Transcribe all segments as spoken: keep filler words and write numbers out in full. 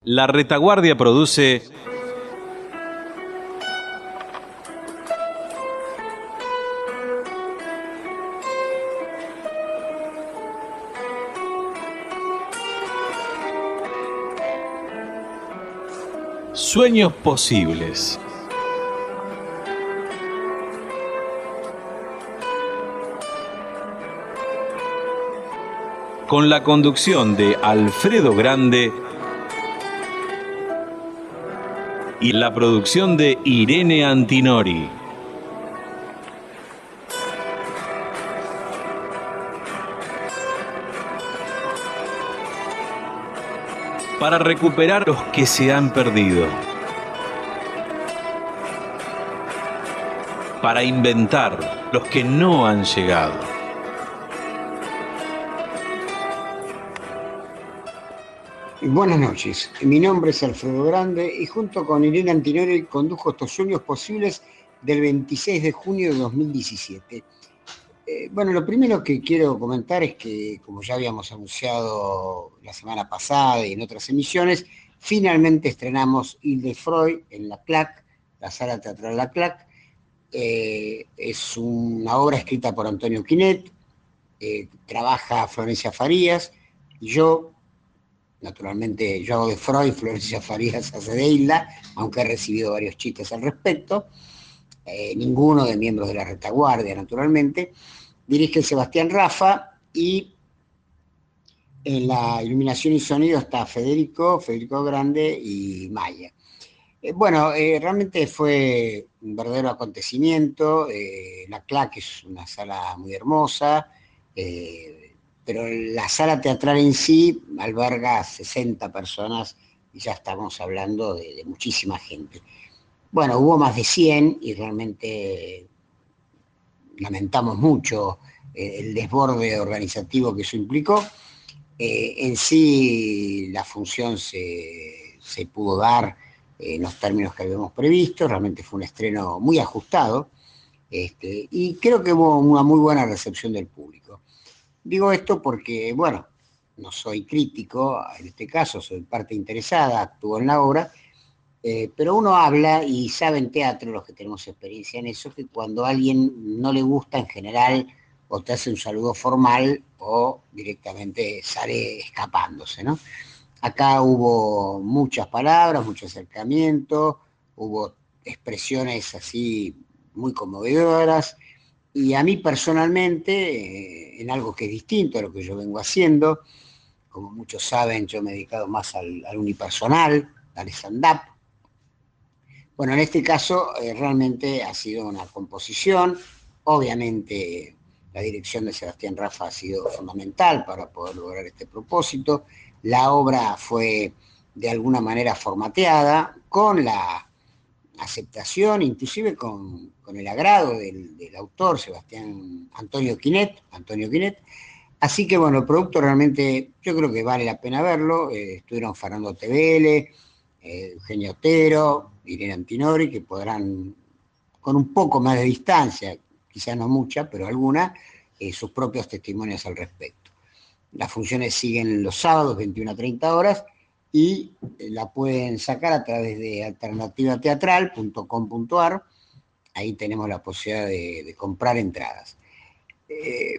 La Retaguardia produce Sueños Posibles. Con la conducción de Alfredo Grande y la producción de Irene Antinori. Para recuperar los que se han perdido. Para inventar los que no han llegado. Buenas noches, mi nombre es Alfredo Grande y junto con Irene Antinori condujo estos Sueños Posibles del veintiséis de junio de dos mil diecisiete. Eh, bueno, lo primero que quiero comentar es que, como ya habíamos anunciado la semana pasada y en otras emisiones, finalmente estrenamos Hilde Freud en la CLAC, la Sala Teatral La CLAC. Eh, es una obra escrita por Antonio Quinet, eh, trabaja Florencia Farías y yo. Naturalmente yo hago de Freud, Florencia Farías hace de Hilda, aunque he recibido varios chistes al respecto. Eh, ninguno de miembros de la retaguardia, naturalmente. Dirige Sebastián Rafa y en la iluminación y sonido está Federico, Federico Grande y Maya. Eh, bueno, eh, realmente fue un verdadero acontecimiento. Eh, la CLAC es una sala muy hermosa, eh, pero la sala teatral en sí alberga sesenta personas y ya estamos hablando de, de muchísima gente. Bueno, hubo más de cien y realmente lamentamos mucho eh, el desborde organizativo que eso implicó. Eh, en sí la función se, se pudo dar en los términos que habíamos previsto, realmente fue un estreno muy ajustado, este, y creo que hubo una muy buena recepción del público. Digo esto porque, bueno, no soy crítico, en este caso soy parte interesada, actúo en la obra, eh, pero uno habla y sabe en teatro, los que tenemos experiencia en eso, que cuando a alguien no le gusta en general, o te hace un saludo formal o directamente sale escapándose, ¿no? Acá hubo muchas palabras, mucho acercamiento, hubo expresiones así muy conmovedoras, y a mí personalmente, eh, en algo que es distinto a lo que yo vengo haciendo, como muchos saben, yo me he dedicado más al, al unipersonal, al stand-up. Bueno, en este caso eh, realmente ha sido una composición, obviamente la dirección de Sebastián Rafa ha sido fundamental para poder lograr este propósito. La obra fue de alguna manera formateada con la aceptación, inclusive con, con el agrado del, del autor, Sebastián Antonio Quinet, Antonio Quinet. Así que bueno, el producto realmente yo creo que vale la pena verlo. Eh, estuvieron Fernando Tevele, eh, Eugenio Otero, Irene Antinori, que podrán, con un poco más de distancia, quizás no mucha, pero alguna, eh, sus propios testimonios al respecto. Las funciones siguen los sábados, veintiuna a treinta horas, y la pueden sacar a través de alternativa teatral punto com punto a r. Ahí tenemos la posibilidad de, de comprar entradas. Eh,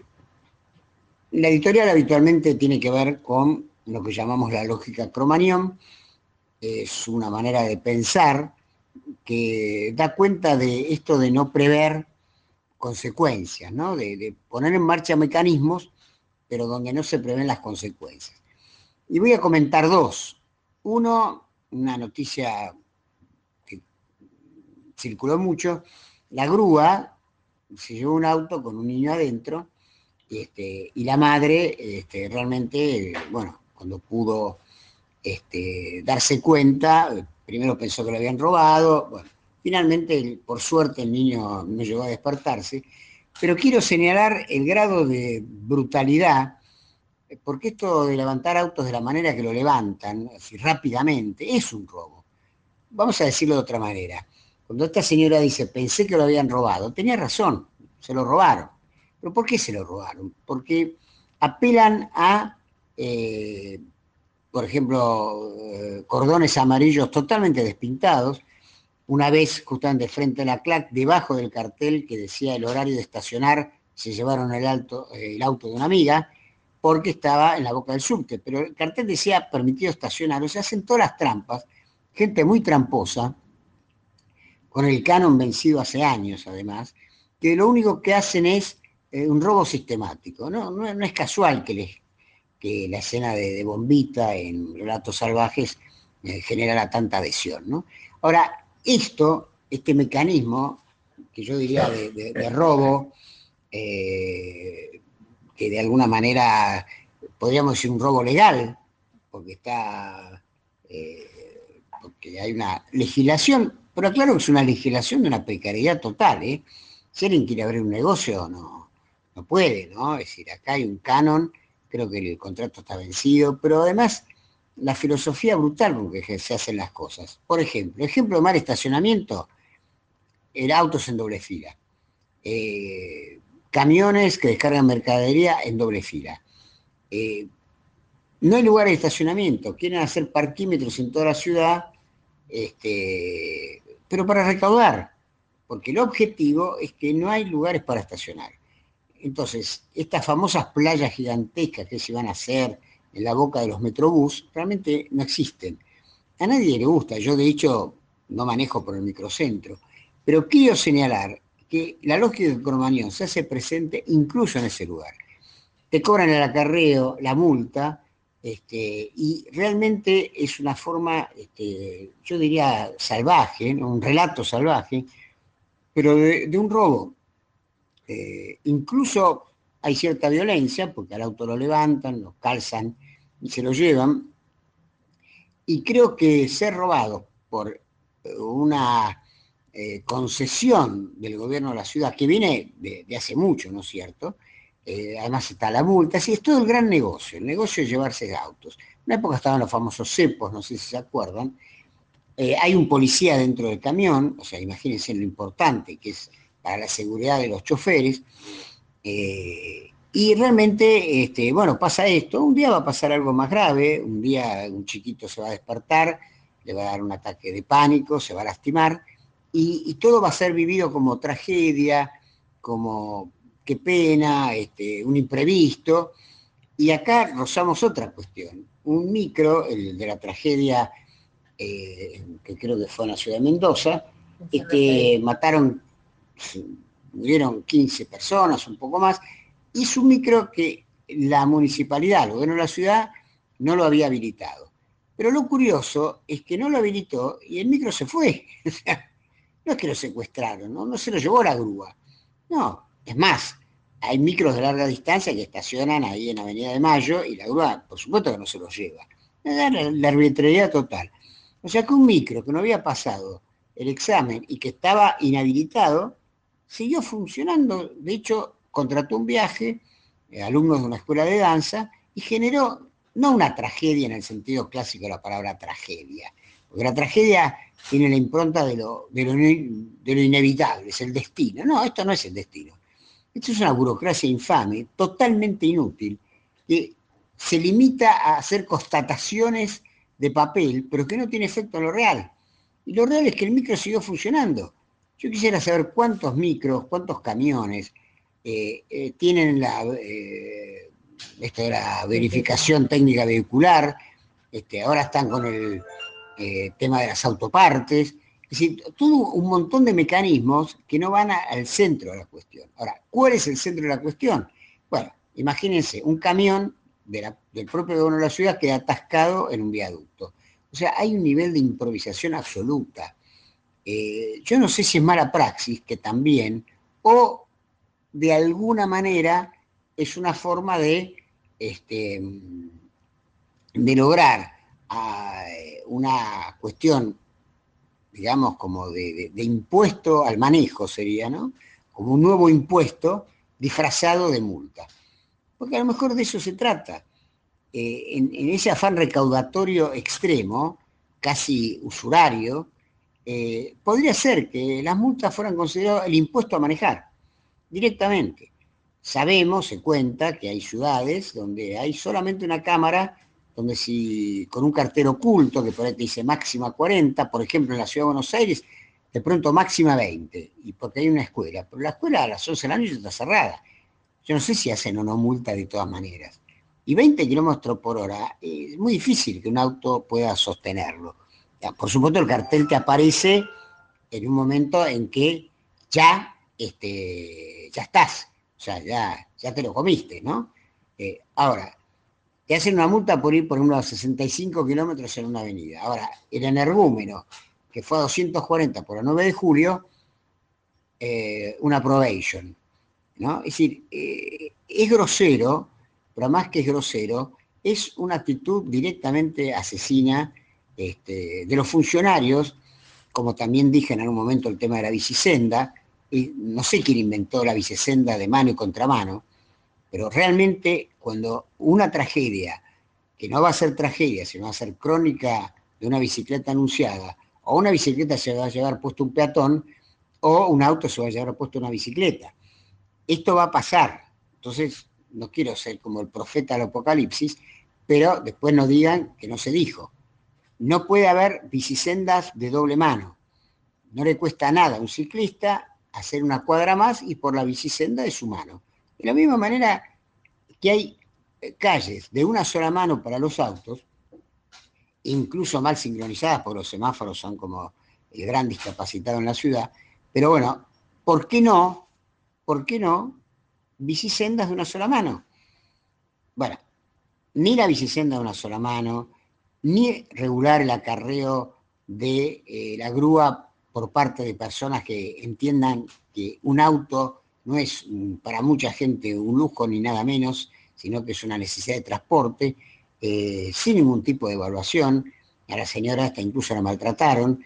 la editorial habitualmente tiene que ver con lo que llamamos la lógica Cromañón. Es una manera de pensar que da cuenta de esto de no prever consecuencias, ¿no? De, de poner en marcha mecanismos, pero donde no se prevén las consecuencias. Y voy a comentar dos. Uno, una noticia que circuló mucho: la grúa se llevó un auto con un niño adentro, este, y la madre este, realmente, bueno, cuando pudo este, darse cuenta, primero pensó que lo habían robado. Bueno, finalmente, por suerte, el niño no llegó a despertarse, pero quiero señalar el grado de brutalidad, porque esto de levantar autos de la manera que lo levantan, así rápidamente, es un robo. Vamos a decirlo de otra manera. Cuando esta señora dice, pensé que lo habían robado, tenía razón, se lo robaron. ¿Pero por qué se lo robaron? Porque apelan a, eh, por ejemplo, eh, cordones amarillos totalmente despintados. Una vez, justamente frente a la C L A C, debajo del cartel que decía el horario de estacionar, se llevaron el, alto, el auto de una amiga, porque estaba en la boca del subte, pero el cartel decía permitido estacionar. O sea, hacen todas las trampas, gente muy tramposa, con el canon vencido hace años además, que lo único que hacen es eh, un robo sistemático. No, no, no es casual que, les, que la escena de, de Bombita en Relatos Salvajes eh, generara tanta adhesión, ¿no? Ahora, esto, este mecanismo, que yo diría de, de, de robo, eh, que de alguna manera podríamos decir un robo legal, porque está, eh, porque hay una legislación, pero claro que es una legislación de una precariedad total, ¿eh? Si alguien quiere abrir un negocio, no, no puede, ¿no? Es decir, acá hay un canon, creo que el contrato está vencido, pero además la filosofía brutal con que se hacen las cosas. Por ejemplo, ejemplo de mal estacionamiento, el autos en doble fila. Eh, camiones que descargan mercadería en doble fila. Eh, no hay lugares de estacionamiento, quieren hacer parquímetros en toda la ciudad, este, pero para recaudar, porque el objetivo es que no hay lugares para estacionar. Entonces, estas famosas playas gigantescas que se van a hacer en la boca de los metrobús, realmente no existen. A nadie le gusta, yo de hecho no manejo por el microcentro, pero quiero señalar que la lógica de Cromañón se hace presente incluso en ese lugar. Te cobran el acarreo, la multa, este, y realmente es una forma, este, yo diría salvaje, ¿no? Un relato salvaje, pero de, de un robo. Eh, incluso hay cierta violencia, porque al auto lo levantan, lo calzan y se lo llevan, y creo que ser robado por una eh, concesión del gobierno de la ciudad, que viene de, de hace mucho, ¿no es cierto? Eh, además está la multa, así es todo el gran negocio, el negocio de llevarse autos. En una época estaban los famosos cepos, no sé si se acuerdan. Eh, hay un policía dentro del camión, o sea, imagínense lo importante que es para la seguridad de los choferes. Eh, y realmente, este, bueno, pasa esto, un día va a pasar algo más grave, un día un chiquito se va a despertar, le va a dar un ataque de pánico, se va a lastimar, y, y todo va a ser vivido como tragedia, como qué pena, este, un imprevisto, y acá rozamos otra cuestión, un micro, el de la tragedia, eh, que creo que fue en la ciudad de Mendoza, este, mataron, murieron quince personas, un poco más, y es un micro que la municipalidad, el gobierno de la ciudad, no lo había habilitado. Pero lo curioso es que no lo habilitó y el micro se fue. O sea, no es que lo secuestraron, ¿no? No se lo llevó la grúa. No, es más, hay micros de larga distancia que estacionan ahí en Avenida de Mayo y la grúa, por supuesto que no se los lleva. La, la arbitrariedad total. O sea que un micro que no había pasado el examen y que estaba inhabilitado, siguió funcionando. De hecho, contrató un viaje, eh, alumnos de una escuela de danza, y generó no una tragedia en el sentido clásico de la palabra tragedia, porque la tragedia tiene la impronta de lo, de lo, de lo inevitable, es el destino. No, esto no es el destino. Esto es una burocracia infame, totalmente inútil, que se limita a hacer constataciones de papel, pero que no tiene efecto en lo real. Y lo real es que el micro siguió funcionando. Yo quisiera saber cuántos micros, cuántos camiones eh, eh, tienen la, eh, esto de la verificación técnica vehicular, este, ahora están con el eh, tema de las autopartes, es decir, todo un montón de mecanismos que no van a, al centro de la cuestión. Ahora, ¿cuál es el centro de la cuestión? Bueno, imagínense, un camión de la, del propio gobierno de la ciudad queda atascado en un viaducto. O sea, hay un nivel de improvisación absoluta. Eh, yo no sé si es mala praxis, que también, o de alguna manera es una forma de, este, de lograr uh, una cuestión, digamos, como de, de, de impuesto al manejo sería, ¿no? Como un nuevo impuesto disfrazado de multa. Porque a lo mejor de eso se trata. Eh, en, en ese afán recaudatorio extremo, casi usurario, eh, podría ser que las multas fueran consideradas el impuesto a manejar, directamente. Sabemos, se cuenta, que hay ciudades donde hay solamente una cámara donde si con un cartel oculto que por ahí te dice máxima cuarenta, por ejemplo en la Ciudad de Buenos Aires, de pronto máxima veinte, y porque hay una escuela, pero la escuela a las once de la noche está cerrada. Yo no sé si hacen o no multa de todas maneras. Y veinte kilómetros por hora, es muy difícil que un auto pueda sostenerlo. Por supuesto, el cartel te aparece en un momento en que ya, este, ya estás, o sea, ya, ya te lo comiste, ¿no? Eh, ahora, te hacen una multa por ir por unos sesenta y cinco kilómetros en una avenida. Ahora, el energúmeno, que fue a doscientos cuarenta por la nueve de julio, eh, una probation, ¿no? Es decir, eh, es grosero, pero más que es grosero, es una actitud directamente asesina este, de los funcionarios, como también dije en algún momento el tema de la bicisenda, y no sé quién inventó la bicisenda de mano y contramano, pero realmente cuando una tragedia, que no va a ser tragedia, sino va a ser crónica de una bicicleta anunciada, o una bicicleta se va a llevar puesto un peatón, o un auto se va a llevar puesto una bicicleta. Esto va a pasar. Entonces, no quiero ser como el profeta del Apocalipsis, pero después no digan que no se dijo. No puede haber bicisendas de doble mano. No le cuesta nada a un ciclista hacer una cuadra más y por la bicisenda de su mano. De la misma manera que hay calles de una sola mano para los autos, incluso mal sincronizadas, porque los semáforos son como el gran discapacitado en la ciudad, pero bueno, ¿por qué no? ¿Por qué no? Bicisendas de una sola mano. Bueno, ni la bicisenda de una sola mano, ni regular el acarreo de eh, la grúa por parte de personas que entiendan que un auto no es para mucha gente un lujo ni nada menos, sino que es una necesidad de transporte, eh, sin ningún tipo de evaluación. A la señora hasta incluso la maltrataron.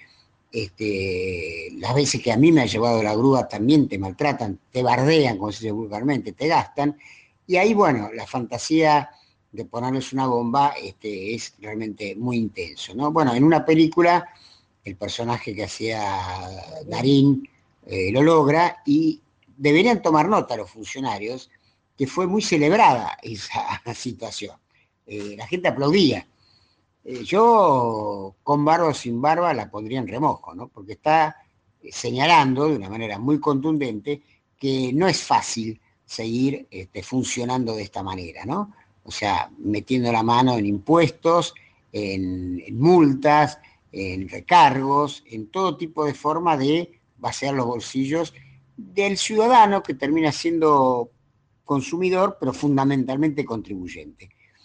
Este, las veces que a mí me ha llevado la grúa también te maltratan, te bardean, como se dice vulgarmente, te gastan. Y ahí, bueno, la fantasía de ponerles una bomba este, es realmente muy intenso, ¿no? Bueno, en una película el personaje que hacía Darín eh, lo logra y deberían tomar nota los funcionarios que fue muy celebrada esa situación. Eh, la gente aplaudía. Eh, yo, con barba o sin barba, la pondría en remojo, ¿no? Porque está señalando de una manera muy contundente que no es fácil seguir este, funcionando de esta manera, ¿no? O sea, metiendo la mano en impuestos, en, en multas, en recargos, en todo tipo de forma de vaciar los bolsillos del ciudadano que termina siendo consumidor, pero fundamentalmente contribuyente.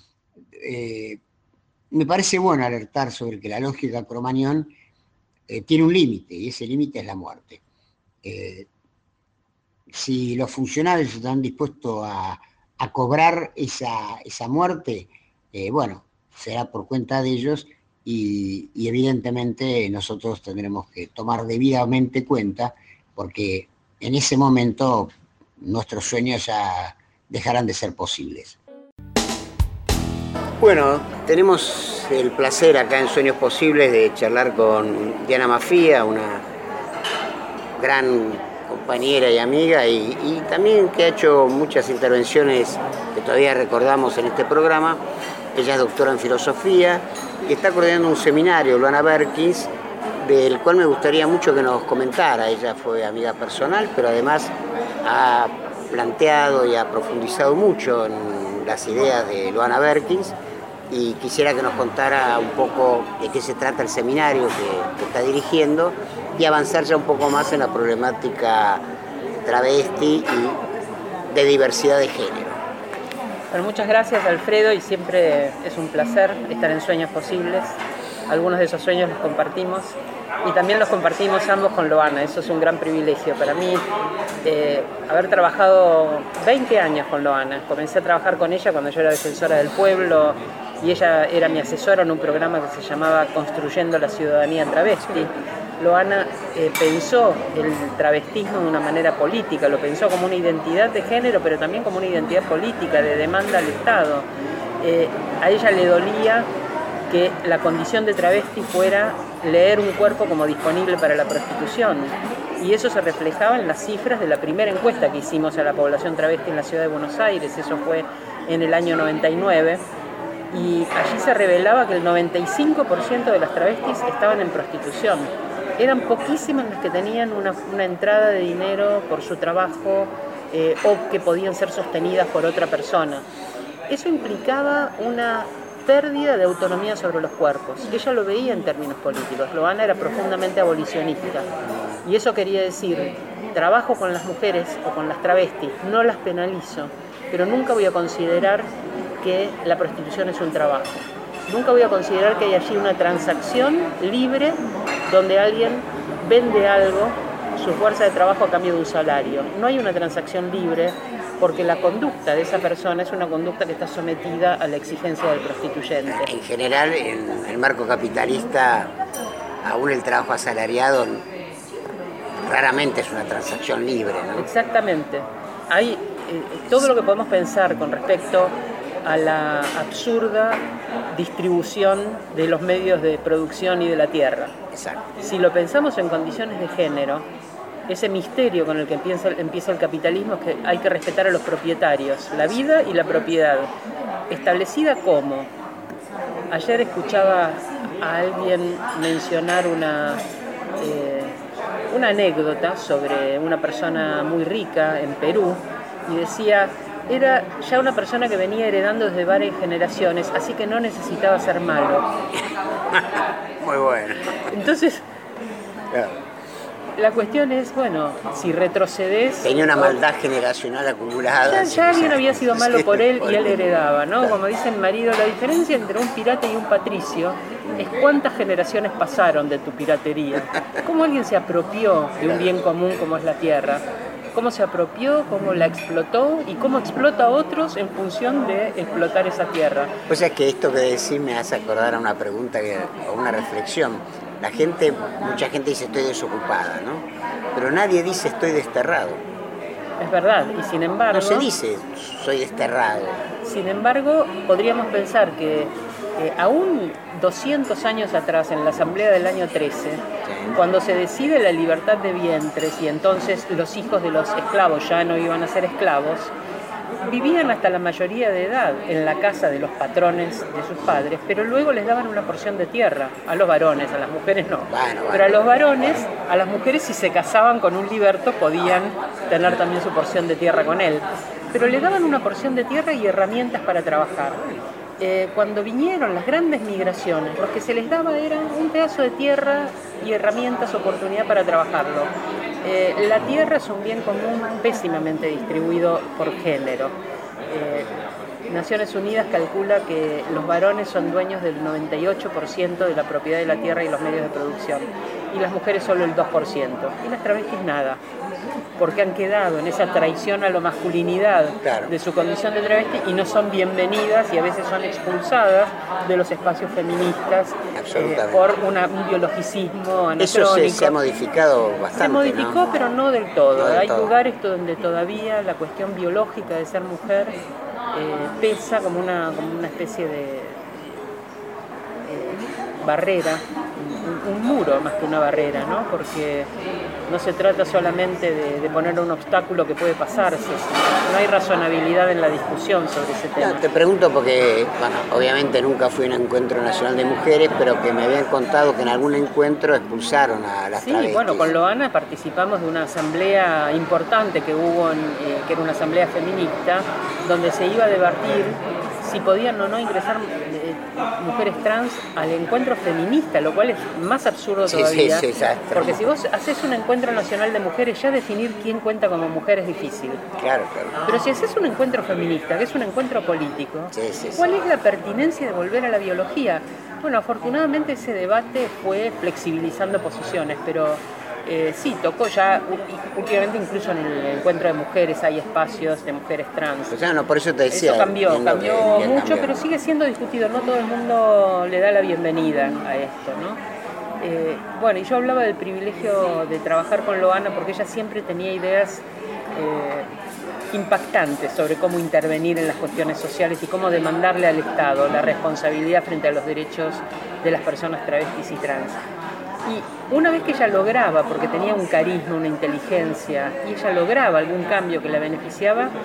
Eh, me parece bueno alertar sobre que la lógica Cromañón eh, tiene un límite, y ese límite es la muerte. Eh, si los funcionarios están dispuestos a, a cobrar esa, esa muerte, eh, bueno, será por cuenta de ellos y, y evidentemente nosotros tendremos que tomar debidamente cuenta porque en ese momento nuestros sueños ya dejarán de ser posibles. Bueno, tenemos el placer acá en Sueños Posibles de charlar con Diana Mafía, una gran compañera y amiga, y, y también que ha hecho muchas intervenciones que todavía recordamos en este programa. Ella es doctora en filosofía y está coordinando un seminario, Luana Berkins, del cual me gustaría mucho que nos comentara. Ella fue amiga personal, pero además ha planteado y ha profundizado mucho en las ideas de Luana Berkins, y quisiera que nos contara un poco de qué se trata el seminario que, que está dirigiendo y avanzar ya un poco más en la problemática travesti y de diversidad de género. Bueno, muchas gracias, Alfredo, y siempre es un placer estar en Sueños Posibles. Algunos de esos sueños los compartimos y también los compartimos ambos con Loana. Eso es un gran privilegio para mí, eh, haber trabajado veinte años con Loana. Comencé a trabajar con ella cuando yo era defensora del pueblo y ella era mi asesora en un programa que se llamaba Construyendo la Ciudadanía Travesti. Loana eh, pensó el travestismo de una manera política, lo pensó como una identidad de género, pero también como una identidad política, de demanda al Estado. Eh, a ella le dolía que la condición de travesti fuera leer un cuerpo como disponible para la prostitución. Y eso se reflejaba en las cifras de la primera encuesta que hicimos a la población travesti en la ciudad de Buenos Aires. Eso fue en el año noventa y nueve. y allí se revelaba que el noventa y cinco por ciento de las travestis estaban en prostitución. Eran poquísimas las que tenían una, una entrada de dinero por su trabajo eh, o que podían ser sostenidas por otra persona. Eso implicaba una pérdida de autonomía sobre los cuerpos. Ella lo veía en términos políticos. Loana era profundamente abolicionista. Y eso quería decir, trabajo con las mujeres o con las travestis, no las penalizo, pero nunca voy a considerar que la prostitución es un trabajo. Nunca voy a considerar que hay allí una transacción libre donde alguien vende algo, su fuerza de trabajo a cambio de un salario. No hay una transacción libre porque la conducta de esa persona es una conducta que está sometida a la exigencia del prostituyente. En general, en el marco capitalista, aún el trabajo asalariado raramente es una transacción libre, ¿no? Exactamente. Hay eh, todo lo que podemos pensar con respecto a la absurda distribución de los medios de producción y de la tierra. Exacto. Si lo pensamos en condiciones de género, ese misterio con el que empieza, empieza el capitalismo es que hay que respetar a los propietarios, la vida y la propiedad, establecida como. Ayer escuchaba a alguien mencionar una, eh, una anécdota sobre una persona muy rica en Perú y decía, era ya una persona que venía heredando desde varias generaciones, así que no necesitaba ser malo. Muy bueno. Entonces, claro. La cuestión es, bueno, si retrocedes... Tenía una maldad generacional acumulada. Ya, ya alguien había sido malo por él y él heredaba, ¿no? Como dice el marido, la diferencia entre un pirata y un patricio es cuántas generaciones pasaron de tu piratería. Cómo alguien se apropió de un bien común como es la tierra. Cómo se apropió, cómo la explotó y cómo explota a otros en función de explotar esa tierra. O sea que esto que decís me hace acordar a una pregunta que, o una reflexión. La gente, mucha gente dice estoy desocupada, ¿no? Pero nadie dice estoy desterrado. Es verdad, y sin embargo... No se dice soy desterrado. Sin embargo, podríamos pensar que eh, aún doscientos años atrás, en la Asamblea del año trece, sí, cuando se decide la libertad de vientres y entonces los hijos de los esclavos ya no iban a ser esclavos, vivían hasta la mayoría de edad en la casa de los patrones de sus padres, pero luego les daban una porción de tierra a los varones, a las mujeres no. Bueno, bueno. Pero a los varones, a las mujeres si se casaban con un liberto podían tener también su porción de tierra con él. Pero le daban una porción de tierra y herramientas para trabajar. Eh, cuando vinieron las grandes migraciones, lo que se les daba era un pedazo de tierra y herramientas, oportunidad para trabajarlo. Eh, la tierra es un bien común pésimamente distribuido por género. Eh, Naciones Unidas calcula que los varones son dueños del noventa y ocho por ciento de la propiedad de la tierra y los medios de producción, y las mujeres solo el dos por ciento, y las travestis nada, porque han quedado en esa traición a la masculinidad, claro, de su condición de travesti y no son bienvenidas y a veces son expulsadas de los espacios feministas eh, por una, un biologicismo anacrónico. Eso se, se ha modificado bastante. Se modificó, ¿no? Pero no del todo. No del Hay todo. lugares donde todavía la cuestión biológica de ser mujer eh, pesa como una, como una especie de eh, barrera, un, un muro más que una barrera, ¿no? Porque no se trata solamente de, de poner un obstáculo que puede pasarse, no hay razonabilidad en la discusión sobre ese tema. No, te pregunto porque, bueno, obviamente nunca fui a un encuentro nacional de mujeres, pero que me habían contado que en algún encuentro expulsaron a las sí, travestis. Sí, bueno, con Loana participamos de una asamblea importante que hubo, en, eh, que era una asamblea feminista, donde se iba a debatir si podían o no ingresar eh, mujeres trans al encuentro feminista, lo cual es más absurdo todavía. Sí, sí, sí, porque si vos haces un encuentro nacional de mujeres, ya definir quién cuenta como mujer es difícil. Claro, claro. Pero si haces un encuentro feminista, que es un encuentro político, sí, sí, ¿cuál sí. es la pertinencia de volver a la biología? Bueno, afortunadamente ese debate fue flexibilizando posiciones, pero eh, sí, tocó ya, últimamente incluso en el encuentro de mujeres hay espacios de mujeres trans. O sea, no, por eso te decía. Eso cambió, cambió que, mucho, cambió. Pero sigue siendo discutido, no todo el mundo le da la bienvenida a esto, ¿no? Eh, bueno, y yo hablaba del privilegio de trabajar con Loana porque ella siempre tenía ideas eh, impactantes sobre cómo intervenir en las cuestiones sociales y cómo demandarle al Estado la responsabilidad frente a los derechos de las personas travestis y trans. Y una vez que ella lograba, porque tenía un carisma, una inteligencia, y ella lograba algún cambio que la beneficiaba,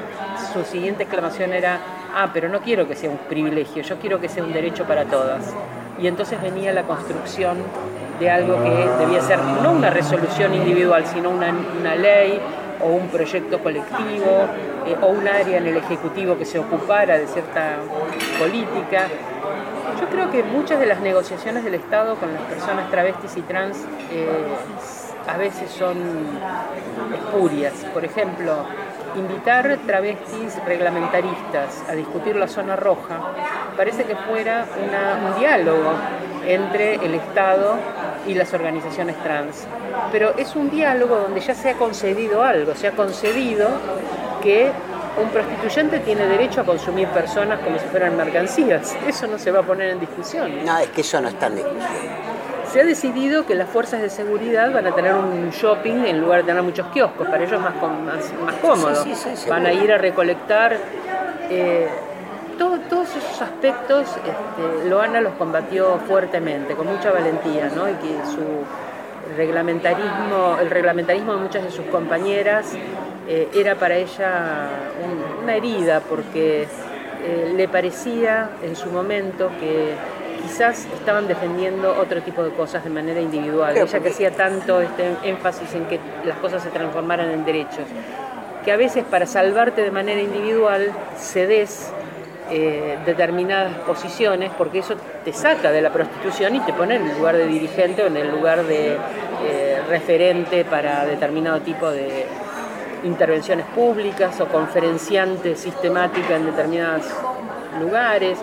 su siguiente exclamación era, ah, pero no quiero que sea un privilegio, yo quiero que sea un derecho para todas. Y entonces venía la construcción de algo que debía ser no una resolución individual, sino una, una ley o un proyecto colectivo eh, o un área en el Ejecutivo que se ocupara de cierta política. Yo creo que muchas de las negociaciones del Estado con las personas travestis y trans eh, a veces son espurias. Por ejemplo, invitar travestis reglamentaristas a discutir la zona roja parece que fuera una, un diálogo entre el Estado y las organizaciones trans. Pero es un diálogo donde ya se ha concedido algo, se ha concedido que un prostituyente tiene derecho a consumir personas como si fueran mercancías. Eso no se va a poner en discusión. No, es que eso no está en discusión. Se ha decidido que las fuerzas de seguridad van a tener un shopping en lugar de tener muchos kioscos, para ellos más, más, más cómodo. Sí, sí, sí, van a ir a recolectar. Eh, todo, todos esos aspectos, este, Loana los combatió fuertemente, con mucha valentía, ¿no? Y que su reglamentarismo, el reglamentarismo de muchas de sus compañeras eh, era para ella un, una herida, porque eh, le parecía en su momento que quizás estaban defendiendo otro tipo de cosas de manera individual. Ella que hacía tanto este énfasis en que las cosas se transformaran en derechos, que a veces para salvarte de manera individual cedes eh, determinadas posiciones, porque eso te saca de la prostitución y te pone en el lugar de dirigente o en el lugar de eh, referente para determinado tipo de intervenciones públicas o conferenciante sistemática en determinados lugares.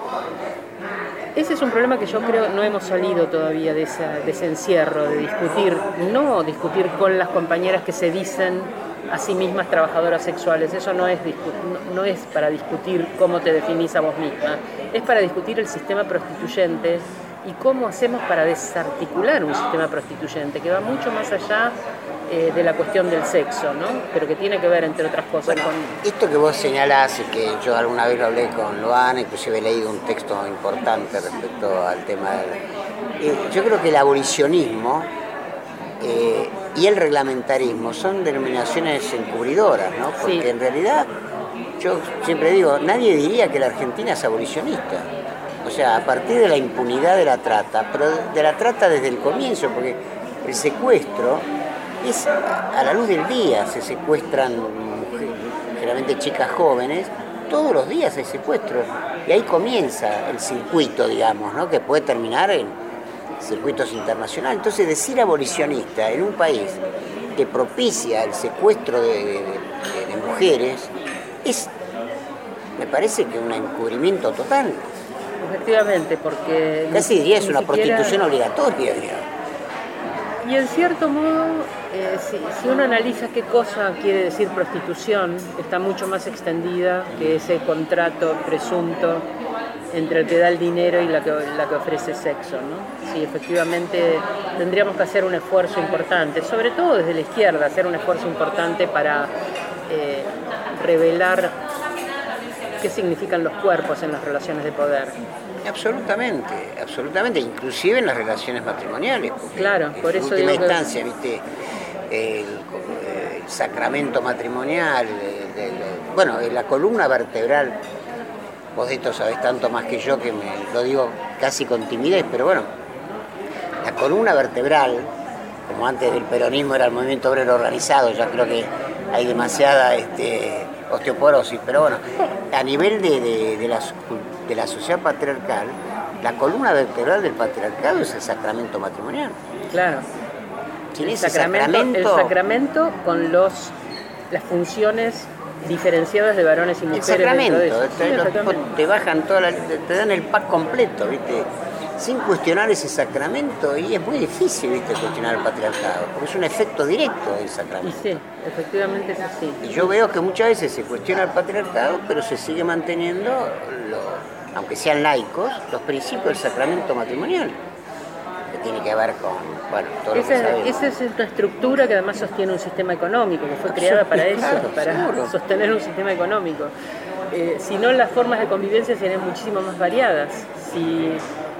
Ese es un problema que yo creo no hemos salido todavía de, esa, de ese encierro, de discutir, no discutir con las compañeras que se dicen a sí mismas trabajadoras sexuales. Eso no es, no, no es para discutir cómo te definís a vos misma, es para discutir el sistema prostituyente y cómo hacemos para desarticular un sistema prostituyente que va mucho más allá eh, de la cuestión del sexo, ¿no? Pero que tiene que ver, entre otras cosas, bueno, con... Esto que vos señalás y que yo alguna vez lo hablé con Loana, inclusive he leído un texto importante respecto al tema del... Eh, yo creo que el abolicionismo eh, y el reglamentarismo son denominaciones encubridoras, ¿no? Porque sí. En realidad, yo siempre digo, nadie diría que la Argentina es abolicionista. O sea, a partir de la impunidad de la trata, pero de la trata desde el comienzo, porque el secuestro es a la luz del día, se secuestran mujeres, generalmente chicas jóvenes, todos los días hay secuestros, y ahí comienza el circuito, digamos, ¿no? Que puede terminar en circuitos internacionales. Entonces, decir abolicionista en un país que propicia el secuestro de, de, de, de mujeres es, me parece que un encubrimiento total. Efectivamente, porque... Casi diría es una siquiera... prostitución obligatoria, digamos. Y en cierto modo, eh, si, si uno analiza qué cosa quiere decir prostitución, está mucho más extendida que ese contrato presunto entre el que da el dinero y la que, la que ofrece sexo, ¿no? Sí, efectivamente tendríamos que hacer un esfuerzo importante, sobre todo desde la izquierda, hacer un esfuerzo importante para eh, revelar qué significan los cuerpos en las relaciones de poder. Absolutamente, absolutamente, inclusive en las relaciones matrimoniales. Claro, por eso digo. En última digo instancia, que... viste, el, el sacramento matrimonial, el, el, bueno, la columna vertebral, vos de esto sabés tanto más que yo que me lo digo casi con timidez, pero bueno, la columna vertebral, como antes del peronismo era el movimiento obrero organizado, ya creo que hay demasiada este, osteoporosis, pero bueno, a nivel de, de, de, la, de la sociedad patriarcal, la columna vertebral del patriarcado es el sacramento matrimonial. Claro. Sin el, ese sacramento, sacramento, el sacramento con los las funciones diferenciadas de varones y mujeres. El sacramento, de te, sí, los, te bajan toda la, te dan el pack completo, ¿viste? Sin cuestionar ese sacramento, y es muy difícil, ¿viste?, cuestionar el patriarcado, porque es un efecto directo del sacramento. Y sí, efectivamente es así. Y yo veo que muchas veces se cuestiona el patriarcado, pero se sigue manteniendo, lo, aunque sean laicos, los principios del sacramento matrimonial, que tiene que ver con, bueno, todo lo esa, que sabemos. Esa es una estructura que además sostiene un sistema económico, que fue creada para eso, claro, para seguro. sostener un sistema económico. Eh, si no, las formas de convivencia serían muchísimo más variadas. Si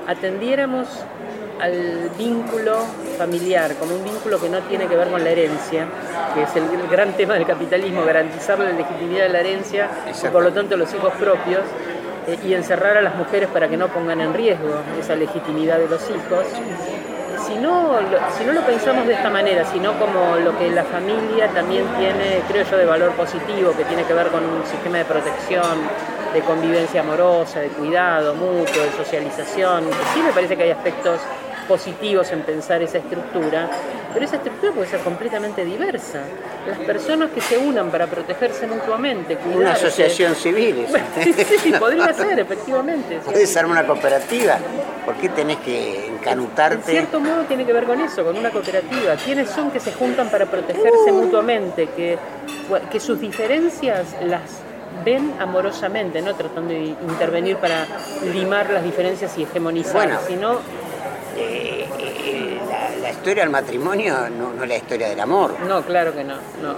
atendiéramos al vínculo familiar, como un vínculo que no tiene que ver con la herencia, que es el gran tema del capitalismo, garantizar la legitimidad de la herencia y por lo tanto los hijos propios, eh, y encerrar a las mujeres para que no pongan en riesgo esa legitimidad de los hijos. Si no, si no lo pensamos de esta manera, sino como lo que la familia también tiene, creo yo, de valor positivo, que tiene que ver con un sistema de protección, de convivencia amorosa, de cuidado mutuo, de socialización, sí me parece que hay aspectos positivos en pensar esa estructura, pero esa estructura puede ser completamente diversa. Las personas que se unan para protegerse mutuamente, cuidarse. Una asociación civil. Bueno, sí, sí, podría ser, efectivamente. Puedes ser una cooperativa. ¿Por qué tenés que encanutarte? En cierto modo tiene que ver con eso, con una cooperativa. ¿Quiénes son que se juntan para protegerse uh. mutuamente? Que, que sus diferencias las ven amorosamente, no tratando de intervenir para limar las diferencias y hegemonizar, bueno, sino... Eh, eh, la, la historia del matrimonio no, no es la historia del amor. No, claro que no, no.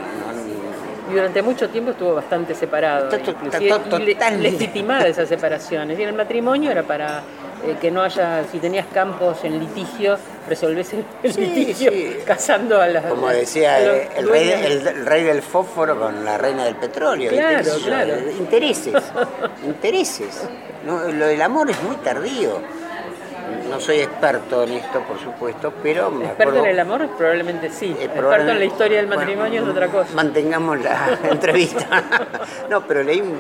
Y durante mucho tiempo estuvo bastante separado, to, to, inclusive to, to, y le, legitimada esas separaciones. Y el matrimonio era para eh, que no haya, si tenías campos en litigio, resolvés el, el sí, litigio sí. casando a las... Como decía el, el, rey, el, el rey del fósforo con la reina del petróleo. Claro, ¿viste? claro. Intereses, intereses. No, lo del amor es muy tardío. No soy experto en esto, por supuesto, pero me ¿Experto acuerdo... en el amor? Probablemente sí. Eh, Experto probablemente... en la historia del matrimonio bueno, es otra cosa. Mantengamos la entrevista. No, pero leí un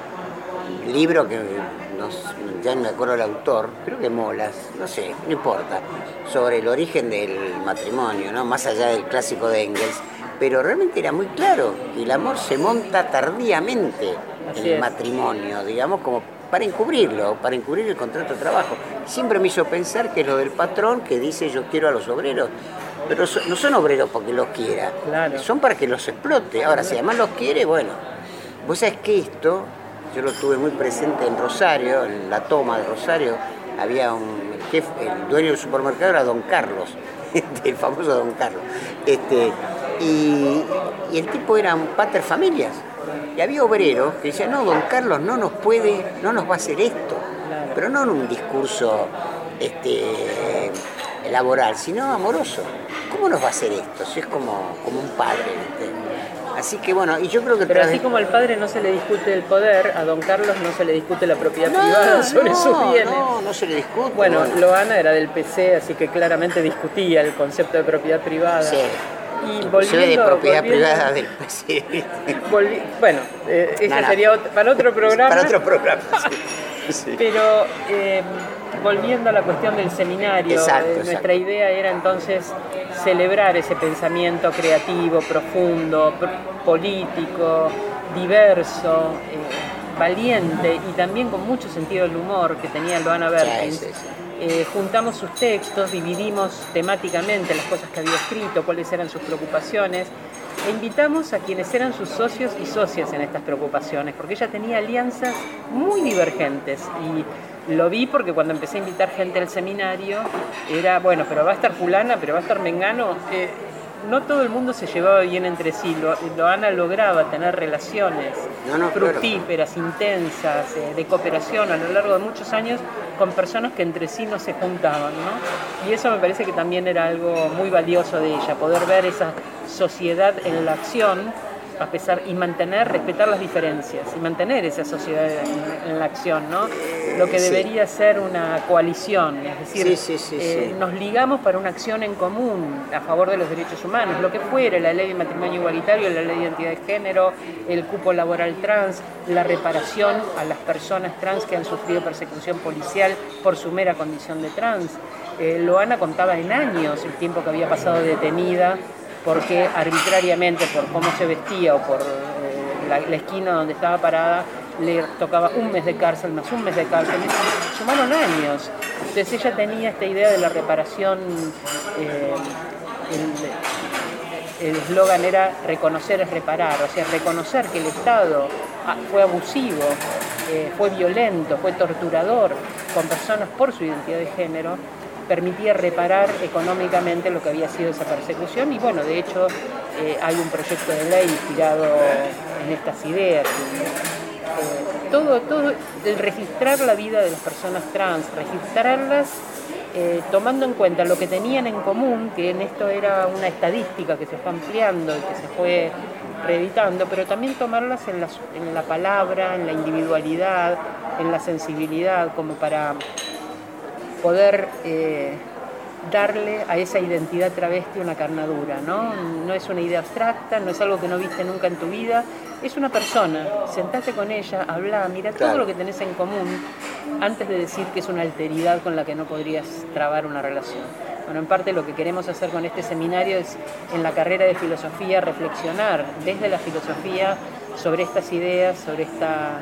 libro que no, ya no me acuerdo el autor, creo que Molas, no sé, no importa, sobre el origen del matrimonio, ¿no? Más allá del clásico de Engels, pero realmente era muy claro que el amor se monta tardíamente Así en el es. matrimonio, digamos, como para encubrirlo, para encubrir el contrato de trabajo. Siempre me hizo pensar que es lo del patrón que dice yo quiero a los obreros, pero so, no son obreros porque los quiera, claro. son para que los explote. Ahora, si además los quiere, bueno, vos sabés que esto, yo lo tuve muy presente en Rosario, en la toma de Rosario, había un el jefe, el dueño del supermercado era Don Carlos, el famoso Don Carlos, este, y, y el tipo era un pater familias. Y había obreros que decían, no, don Carlos no nos puede, no nos va a hacer esto. Claro. Pero no en un discurso este, laboral, sino amoroso. ¿Cómo nos va a hacer esto? Si es como, como un padre. ¿viste? Así que bueno, y yo creo que... Pero así vez... como al padre no se le discute el poder, a don Carlos no se le discute la propiedad no, privada sobre no, sus bienes. No, no se le discute. Bueno, bueno, Loana era del P C, así que claramente discutía el concepto de propiedad privada. Sí. Y volviendo, de propiedad volviendo, privada del P C. Volvi, bueno, eh, ese no, sería no. Otro, para otro programa. Para otro programa, sí. sí. Pero eh, volviendo a la cuestión del seminario, exacto, eh, exacto. nuestra idea era entonces celebrar ese pensamiento creativo, profundo, pr- político, diverso, eh, valiente y también con mucho sentido del humor que tenía Loana Berkins. Sí, sí, sí. Eh, juntamos sus textos, dividimos temáticamente las cosas que había escrito, cuáles eran sus preocupaciones, e invitamos a quienes eran sus socios y socias en estas preocupaciones, porque ella tenía alianzas muy divergentes, y lo vi porque cuando empecé a invitar gente al seminario, era, bueno, pero va a estar fulana, pero va a estar mengano, eh, no todo el mundo se llevaba bien entre sí. Lo, Loana lograba tener relaciones no, no, fructíferas, claro. intensas, eh, de cooperación a lo largo de muchos años con personas que entre sí no se juntaban, ¿no? Y eso me parece que también era algo muy valioso de ella, poder ver esa sociedad en la acción, a pesar y mantener, respetar las diferencias y mantener esa sociedad en, en la acción, ¿no? Lo que debería sí. ser una coalición, es decir, sí, sí, sí, eh, sí. nos ligamos para una acción en común a favor de los derechos humanos, lo que fuera, la ley de matrimonio igualitario, la ley de identidad de género, el cupo laboral trans, la reparación a las personas trans que han sufrido persecución policial por su mera condición de trans. Eh, Loana contaba en años el tiempo que había pasado detenida porque arbitrariamente, por cómo se vestía o por eh, la, la esquina donde estaba parada, le tocaba un mes de cárcel más un mes de cárcel. Sumaron años. Entonces ella tenía esta idea de la reparación, eh, el eslogan era reconocer es reparar, o sea, reconocer que el Estado fue abusivo, eh, fue violento, fue torturador con personas por su identidad de género, permitía reparar económicamente lo que había sido esa persecución. Y bueno, de hecho eh, hay un proyecto de ley inspirado en estas ideas. Eh, todo, todo el registrar la vida de las personas trans, registrarlas eh, tomando en cuenta lo que tenían en común, que en esto era una estadística que se fue ampliando y que se fue reeditando, pero también tomarlas en la, en la palabra, en la individualidad, en la sensibilidad, como para poder eh, darle a esa identidad travesti una carnadura, ¿no? No es una idea abstracta, no es algo que no viste nunca en tu vida, es una persona. Sentate con ella, habla, mira claro. todo lo que tenés en común antes de decir que es una alteridad con la que no podrías trabar una relación. Bueno, en parte lo que queremos hacer con este seminario es, en la carrera de filosofía, reflexionar desde la filosofía sobre estas ideas, sobre esta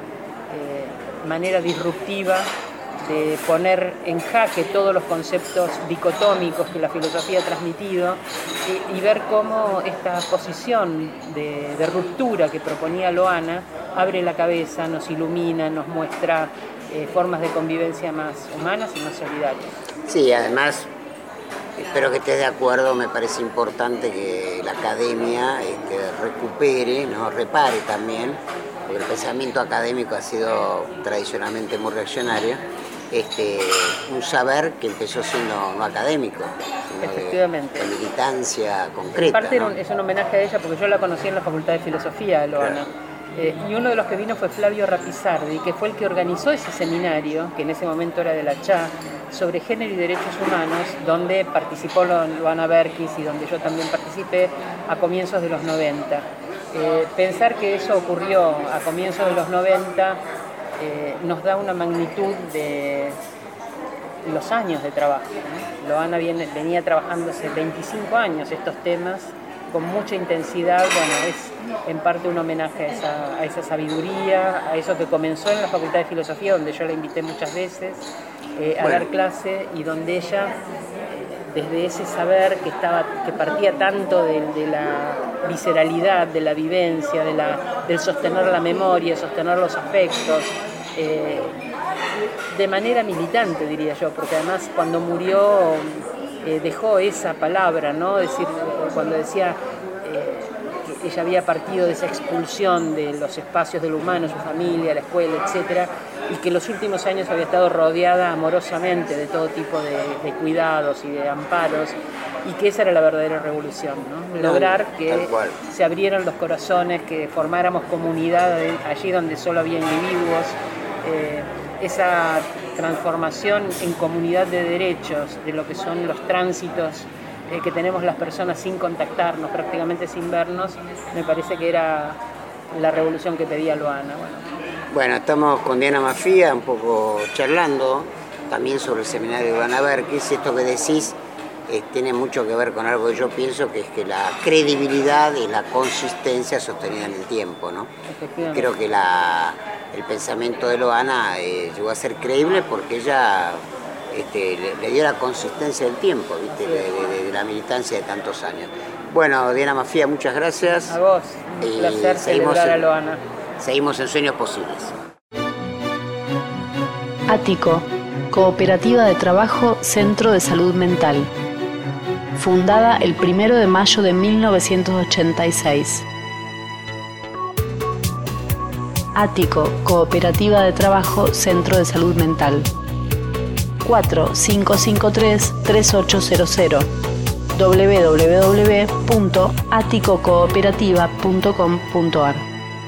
eh, manera disruptiva de poner en jaque todos los conceptos dicotómicos que la filosofía ha transmitido y, y ver cómo esta posición de, de ruptura que proponía Loana abre la cabeza, nos ilumina, nos muestra eh, formas de convivencia más humanas y más solidarias. Sí, además, espero que estés de acuerdo, me parece importante que la academia este, recupere, ¿no? repare también, porque el pensamiento académico ha sido tradicionalmente muy reaccionario. Este, un saber que empezó siendo no académico, sino efectivamente, de, de militancia concreta. En parte ¿no? es un homenaje a ella porque yo la conocí en la Facultad de Filosofía, Loana. Claro. Eh, y uno de los que vino fue Flavio Rapizardi, que fue el que organizó ese seminario, que en ese momento era de la C H A, sobre género y derechos humanos, donde participó Loana Berkis y donde yo también participé a comienzos de los noventa. Eh, pensar que eso ocurrió a comienzos de los noventa Eh, nos da una magnitud de los años de trabajo, ¿no? Loana viene, venía trabajando hace veinticinco años estos temas con mucha intensidad. Bueno, es en parte un homenaje a esa, a esa sabiduría, a eso que comenzó en la Facultad de Filosofía, donde yo la invité muchas veces eh, a bueno. dar clase, y donde ella, desde ese saber que, estaba, que partía tanto de, de la visceralidad, de la vivencia, de la, del sostener la memoria, sostener los afectos, eh, de manera militante, diría yo, porque además cuando murió eh, dejó esa palabra, ¿no? Es decir, cuando decía eh, que ella había partido de esa expulsión de los espacios de lo humano, su familia, la escuela, etcétera, y que en los últimos años había estado rodeada amorosamente de todo tipo de, de cuidados y de amparos, y que esa era la verdadera revolución, ¿no? Lograr que se abrieran los corazones, que formáramos comunidad allí donde solo había individuos, eh, esa transformación en comunidad de derechos, de lo que son los tránsitos eh, que tenemos las personas sin contactarnos, prácticamente sin vernos, me parece que era la revolución que pedía Loana. Bueno, bueno estamos con Diana Mafía un poco charlando también sobre el seminario de Loana Berkis. Esto que decís eh, tiene mucho que ver con algo que yo pienso, que es que la credibilidad y la consistencia sostenida en el tiempo, ¿no? Creo que la, el pensamiento de Loana eh, llegó a ser creíble porque ella este, le, le dio la consistencia del tiempo, ¿viste? De, de, de la militancia de tantos años. Bueno, Diana Mafía, muchas gracias. A vos, un y placer celebrar a Loana. Seguimos en Sueños Posibles. Ático, Cooperativa de Trabajo Centro de Salud Mental. Fundada el primero de mayo de mil novecientos ochenta y seis. Ático, Cooperativa de Trabajo Centro de Salud Mental. cuatro cinco cinco tres tres ocho cero cero. doble u doble u doble u punto ático cooperativa punto com punto a r.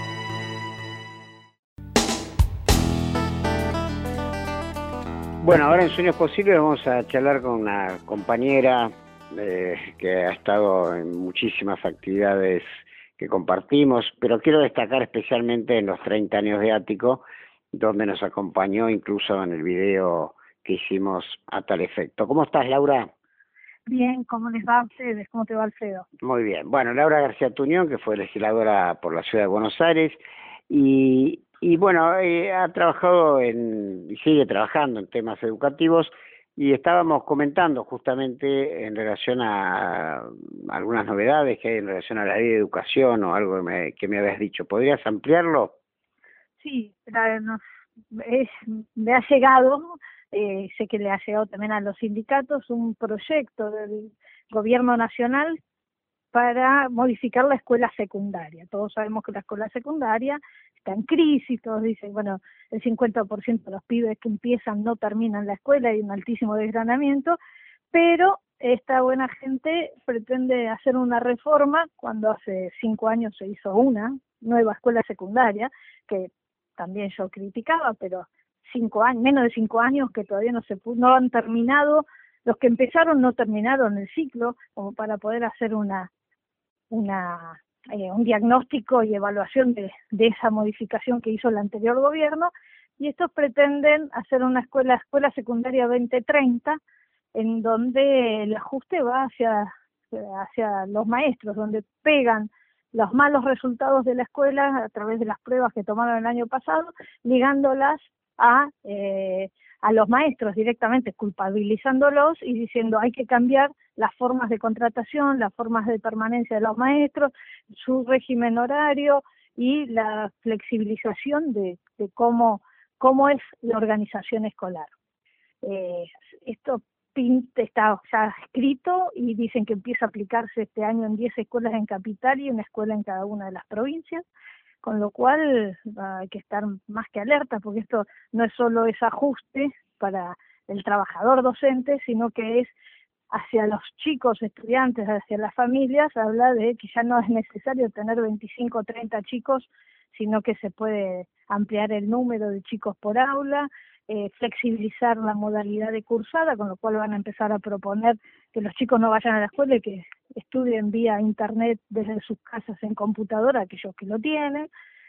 Bueno, ahora en Sueños Posibles vamos a charlar con una compañera eh, que ha estado en muchísimas actividades que compartimos, pero quiero destacar especialmente en los treinta años de Ático, donde nos acompañó incluso en el video que hicimos a tal efecto. ¿Cómo estás, Laura? Bien, ¿cómo les va a ustedes? ¿Cómo te va, Alfredo? Muy bien. Bueno, Laura García Tuñón, que fue legisladora por la Ciudad de Buenos Aires, y, y bueno, eh, ha trabajado en, y sigue trabajando en temas educativos, y estábamos comentando justamente en relación a, a algunas novedades que hay en relación a la ley de educación o algo que me, que me habías dicho. ¿Podrías ampliarlo? Sí, la, no, es, me ha llegado... Eh, sé que le ha llegado también a los sindicatos un proyecto del gobierno nacional para modificar la escuela secundaria. Todos sabemos que la escuela secundaria está en crisis, todos dicen, bueno, el cincuenta por ciento de los pibes que empiezan no terminan la escuela, hay un altísimo desgranamiento, pero esta buena gente pretende hacer una reforma cuando hace cinco años se hizo una nueva escuela secundaria, que también yo criticaba, pero cinco años, menos de cinco años que todavía no se no han terminado, los que empezaron no terminaron el ciclo, como para poder hacer una una eh, un diagnóstico y evaluación de, de esa modificación que hizo el anterior gobierno, y estos pretenden hacer una escuela escuela secundaria veinte treinta, en donde el ajuste va hacia, hacia los maestros, donde pegan los malos resultados de la escuela a través de las pruebas que tomaron el año pasado, ligándolas a, eh, a los maestros directamente, culpabilizándolos y diciendo hay que cambiar las formas de contratación, las formas de permanencia de los maestros, su régimen horario y la flexibilización de, de cómo, cómo es la organización escolar. Eh, esto está ya escrito y dicen que empieza a aplicarse este año en diez escuelas en Capital y una escuela en cada una de las provincias, con lo cual hay que estar más que alerta, porque esto no es solo ese ajuste para el trabajador docente, sino que es hacia los chicos estudiantes, hacia las familias, habla de que ya no es necesario tener veinticinco o treinta chicos, sino que se puede ampliar el número de chicos por aula, eh, flexibilizar la modalidad de cursada, con lo cual van a empezar a proponer que los chicos no vayan a la escuela y que estudien vía internet desde sus casas en computadora, aquellos que lo tienen.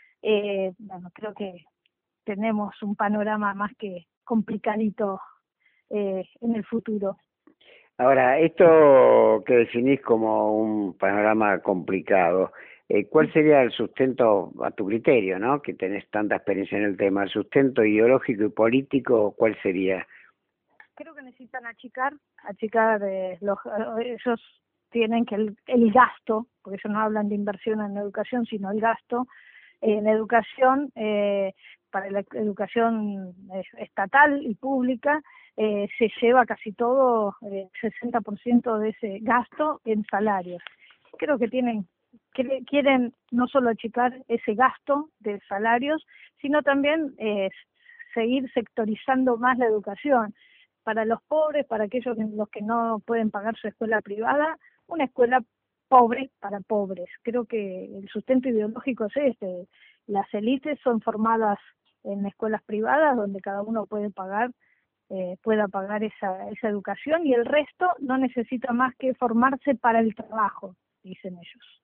Eh, bueno, creo que tenemos un panorama más que complicadito eh, en el futuro. Ahora, esto que definís como un panorama complicado, eh, ¿cuál sería el sustento a tu criterio, ¿no? Que tenés tanta experiencia en el tema, el sustento ideológico y político, ¿cuál sería? Creo que necesitan achicar, achicar eh, los, ellos tienen que el, el gasto, porque ellos no hablan de inversión en educación, sino el gasto en educación, eh, para la educación estatal y pública, eh, se lleva casi todo, eh, sesenta por ciento de ese gasto en salarios. Creo que tienen que quieren no solo achicar ese gasto de salarios, sino también eh, seguir sectorizando más la educación. Para los pobres, para aquellos los que no pueden pagar su escuela privada, una escuela pobre para pobres. Creo que el sustento ideológico es este. Las élites son formadas en escuelas privadas donde cada uno puede pagar, eh, pueda pagar esa, esa educación, y el resto no necesita más que formarse para el trabajo, dicen ellos.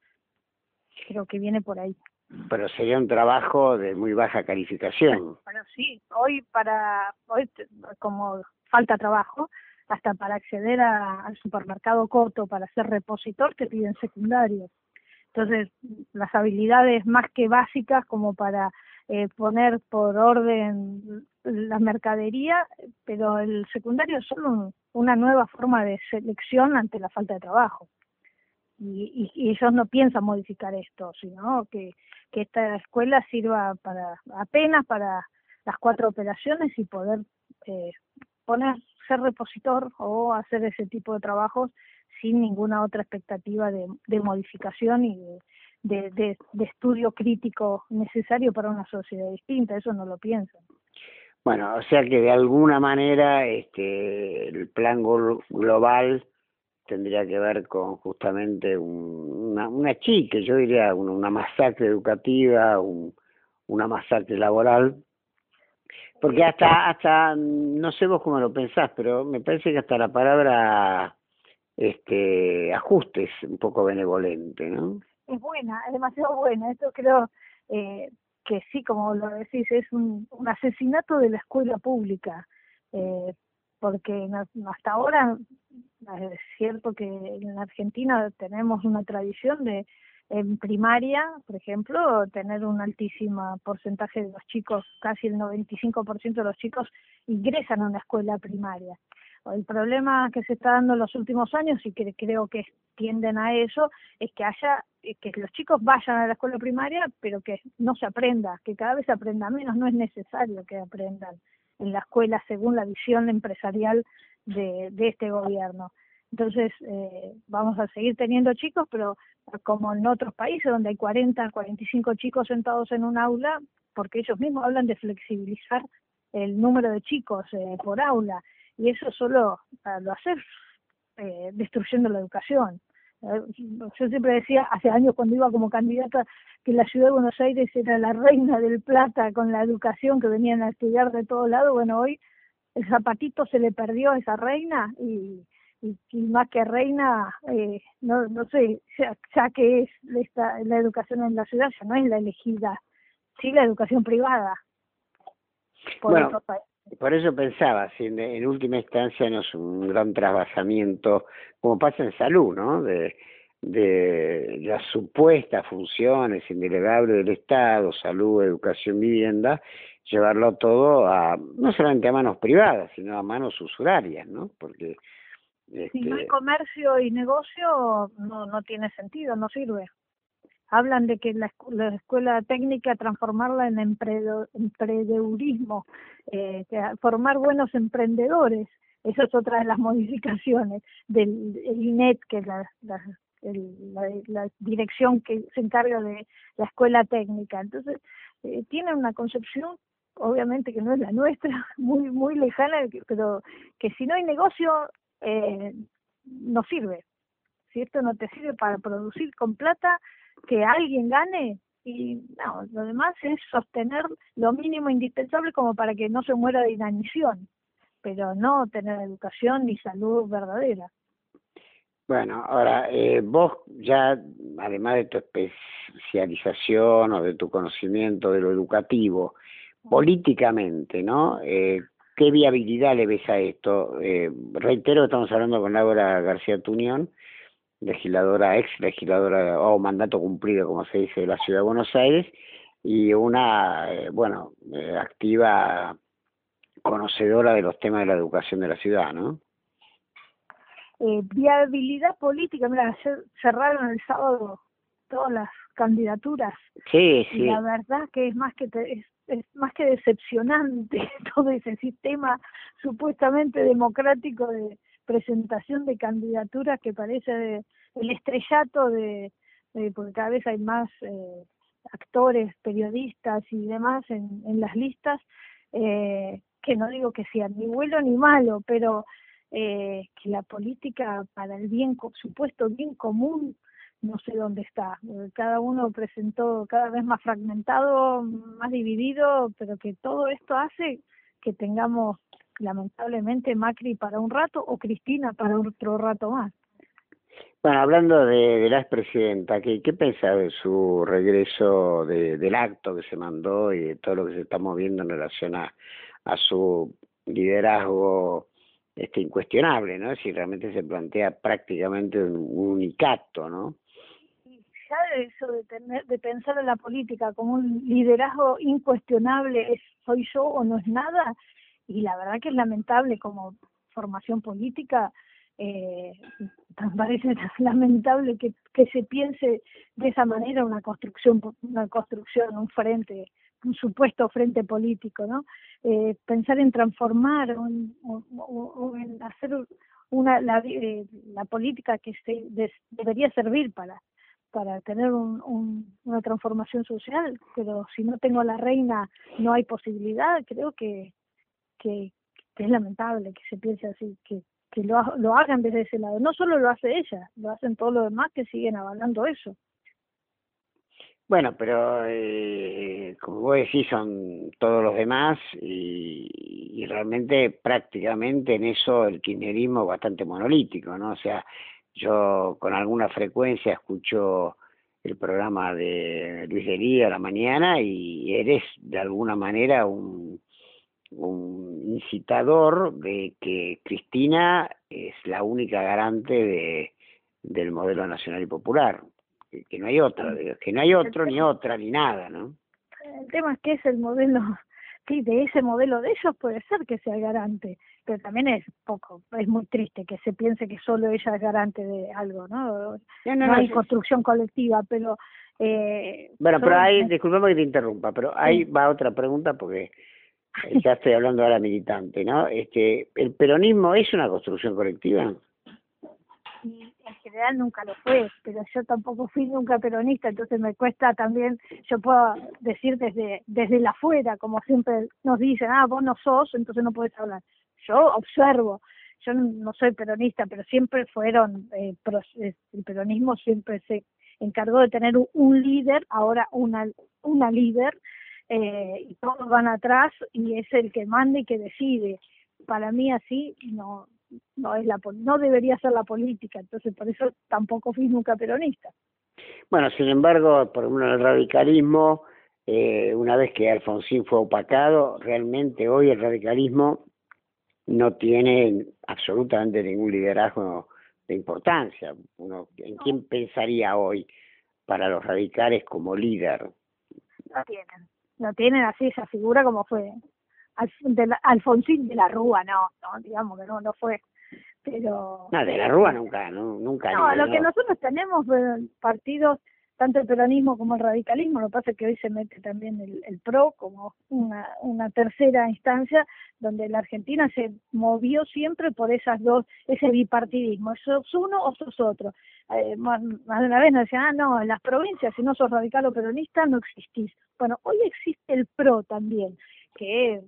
Creo que viene por ahí. Pero sería un trabajo de muy baja calificación. Bueno, sí, hoy para hoy como falta trabajo, hasta para acceder a, al supermercado Coto, para ser repositor, te piden secundario. Entonces, las habilidades más que básicas como para eh, poner por orden la mercadería, pero el secundario es solo un, una nueva forma de selección ante la falta de trabajo. Y, y, y ellos no piensan modificar esto, sino que, que esta escuela sirva para apenas para las cuatro operaciones y poder eh, poner, ser repositor o hacer ese tipo de trabajos sin ninguna otra expectativa de, de modificación y de, de, de, de estudio crítico necesario para una sociedad distinta. Eso no lo piensan. Bueno, o sea que de alguna manera este el plan global tendría que ver con justamente un, una, una chique, yo diría una, una masacre educativa, un, una masacre laboral, porque hasta, hasta, no sé vos cómo lo pensás, pero me parece que hasta la palabra este ajuste es un poco benevolente, ¿no? Es buena, es demasiado buena. Esto creo eh, que sí, como lo decís, es un, un asesinato de la escuela pública, eh, porque hasta ahora es cierto que en Argentina tenemos una tradición de, en primaria, por ejemplo, tener un altísimo porcentaje de los chicos, casi el noventa y cinco por ciento de los chicos ingresan a una escuela primaria. El problema que se está dando en los últimos años, y que creo que tienden a eso, es que haya que los chicos vayan a la escuela primaria, pero que no se aprenda, que cada vez se aprenda menos. No es necesario que aprendan en la escuela según la visión empresarial de, de este gobierno. Entonces, eh, vamos a seguir teniendo chicos, pero como en otros países donde hay cuarenta, cuarenta y cinco chicos sentados en un aula, porque ellos mismos hablan de flexibilizar el número de chicos eh, por aula, y eso solo uh, lo hace eh, destruyendo la educación. Eh, yo siempre decía, hace años cuando iba como candidata, que la ciudad de Buenos Aires era la reina del plata con la educación, que venían a estudiar de todos lados. Bueno, hoy el zapatito se le perdió a esa reina, y, y, y más que reina, eh, no, no sé, ya, ya que es esta, la educación en la ciudad, ya no es la elegida, sí la educación privada. Por Bueno, otro país. por eso pensaba, si en, en última instancia no es un gran trasvasamiento, como pasa en salud, ¿no? De, de las supuestas funciones indelegables del Estado, salud, educación, vivienda, llevarlo todo a, no solamente a manos privadas, sino a manos usurarias, ¿no? Porque este... si no hay comercio y negocio, no, no tiene sentido, no sirve. Hablan de que la, la escuela técnica transformarla en emprendo, emprendedurismo, eh, formar buenos emprendedores. Eso es otra de las modificaciones del el I N E T, que es la, la, el, la, la dirección que se encarga de la escuela técnica. Entonces, eh, tienen una concepción, obviamente que no es la nuestra, muy muy lejana, pero que si no hay negocio, eh, no sirve. Si esto no te sirve para producir con plata, que alguien gane, y no, lo demás es sostener lo mínimo indispensable como para que no se muera de inanición, pero no tener educación ni salud verdadera. Bueno, ahora, eh, vos ya, además de tu especialización o de tu conocimiento de lo educativo, políticamente, ¿no? Eh, ¿Qué viabilidad le ves a esto? Eh, reitero, estamos hablando con Laura García Tuñón, legisladora, ex legisladora o mandato cumplido, como se dice, de la Ciudad de Buenos Aires, y una, eh, bueno, eh, activa conocedora de los temas de la educación de la ciudad, ¿no? Eh, viabilidad política, mira, cerraron el sábado todas las candidaturas. Sí, sí. Y la verdad que es más que te, es, es más que decepcionante todo ese sistema supuestamente democrático de presentación de candidaturas, que parece de, el estrellato de, de, porque cada vez hay más eh, actores, periodistas y demás en, en las listas, eh, que no digo que sea ni bueno ni malo, pero eh, que la política para el bien, supuesto bien común, no sé dónde está. Cada uno presentó cada vez más fragmentado, más dividido, pero que todo esto hace que tengamos lamentablemente Macri para un rato o Cristina para otro rato más. Bueno, hablando de, de la expresidenta, ¿qué, qué piensa de su regreso, de, del acto que se mandó y de todo lo que se está moviendo en relación a, a su liderazgo este incuestionable, ¿no? Si realmente se plantea prácticamente un, un unicato, ¿no? Ya de eso de tener, de pensar en la política como un liderazgo incuestionable, es soy yo o no es nada, y la verdad que es lamentable como formación política. Eh, me parece lamentable que, que se piense de esa manera una construcción, una construcción, un frente, un supuesto frente político, ¿no? Eh, pensar en transformar o en, o, o en hacer una la, eh, la política que se des, debería servir para para tener un, un, una transformación social, pero si no tengo a la reina no hay posibilidad. Creo que que, que es lamentable que se piense así, que que lo, lo hagan desde ese lado. No solo lo hace ella, lo hacen todos los demás que siguen avalando eso. Bueno, pero eh, como vos decís, son todos los demás y, y realmente prácticamente en eso el kirchnerismo es bastante monolítico, ¿no? O sea, yo con alguna frecuencia escucho el programa de Luis Delía a la mañana y eres de alguna manera un un incitador de que Cristina es la única garante de del modelo nacional y popular, que, que no hay otra, que no hay otro ni otra ni nada, ¿no? El tema es que es el modelo, sí, de ese modelo de ellos puede ser que sea garante, pero también es poco, es muy triste que se piense que solo ella es garante de algo, ¿no? No, no, no, no hay no, construcción colectiva, pero eh, bueno, pero hay, disculpame que te interrumpa, pero ahí sí va otra pregunta porque ya estoy hablando ahora militante, ¿no? Este, ¿el peronismo es una construcción colectiva? general nunca lo fue, pero yo tampoco fui nunca peronista, entonces me cuesta también, yo puedo decir desde desde la afuera, como siempre nos dicen, ah, vos no sos, entonces no podés hablar. Yo observo, yo no soy peronista, pero siempre fueron, eh, el peronismo siempre se encargó de tener un líder, ahora una, una líder, eh, y todos van atrás y es el que manda y que decide. Para mí así no no es la no debería ser la política, entonces por eso tampoco fui nunca peronista. Bueno, sin embargo, por ejemplo, el radicalismo, eh, una vez que Alfonsín fue opacado, realmente hoy el radicalismo no tiene absolutamente ningún liderazgo de importancia. Uno, ¿en quién pensaría hoy para los radicales como líder? No tienen, no tienen así esa figura como fue de la, Alfonsín de la Rúa, no, no, digamos que no, no fue, pero... No, de la Rúa nunca, no, nunca. No, lo que nosotros tenemos, eh, partidos, tanto el peronismo como el radicalismo, lo que pasa es que hoy se mete también el, el PRO como una, una tercera instancia, donde la Argentina se movió siempre por esas dos, ese bipartidismo, sos uno o sos otro. Eh, más de una vez nos decían, ah, no, en las provincias, si no sos radical o peronista, no existís. Bueno, hoy existe el PRO también, que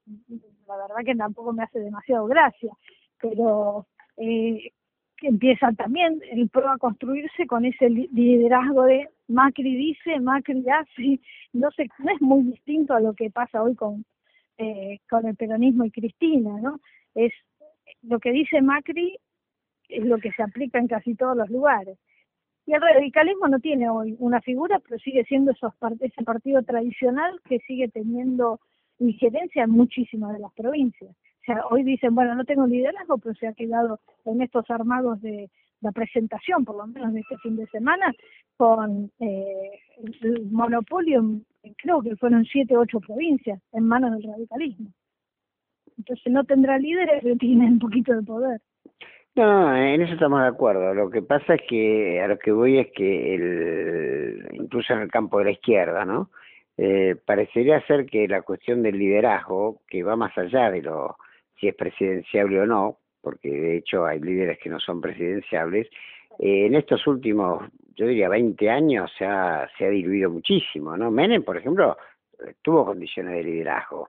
la verdad que tampoco me hace demasiado gracia, pero eh, que empieza también el PRO a construirse con ese liderazgo de Macri dice, Macri hace, no sé, no es muy distinto a lo que pasa hoy con eh, con el peronismo y Cristina, ¿no? Es lo que dice Macri es lo que se aplica en casi todos los lugares. Y el radicalismo no tiene hoy una figura, pero sigue siendo esos ese partido tradicional que sigue teniendo injerencia en muchísimas de las provincias. O sea, hoy dicen, bueno, no tengo liderazgo, pero se ha quedado en estos armados de la presentación, por lo menos de este fin de semana, con eh, el monopolio, creo que fueron siete o ocho provincias, en manos del radicalismo. Entonces no tendrá líderes, pero tienen un poquito de poder. No, en eso estamos de acuerdo. Lo que pasa es que a lo que voy es que el, incluso en el campo de la izquierda, ¿no? Eh, parecería ser que la cuestión del liderazgo, que va más allá de lo si es presidenciable o no, porque de hecho hay líderes que no son presidenciables, eh, en estos últimos, yo diría veinte años se ha, se ha diluido muchísimo, ¿no? Menem, por ejemplo, tuvo condiciones de liderazgo,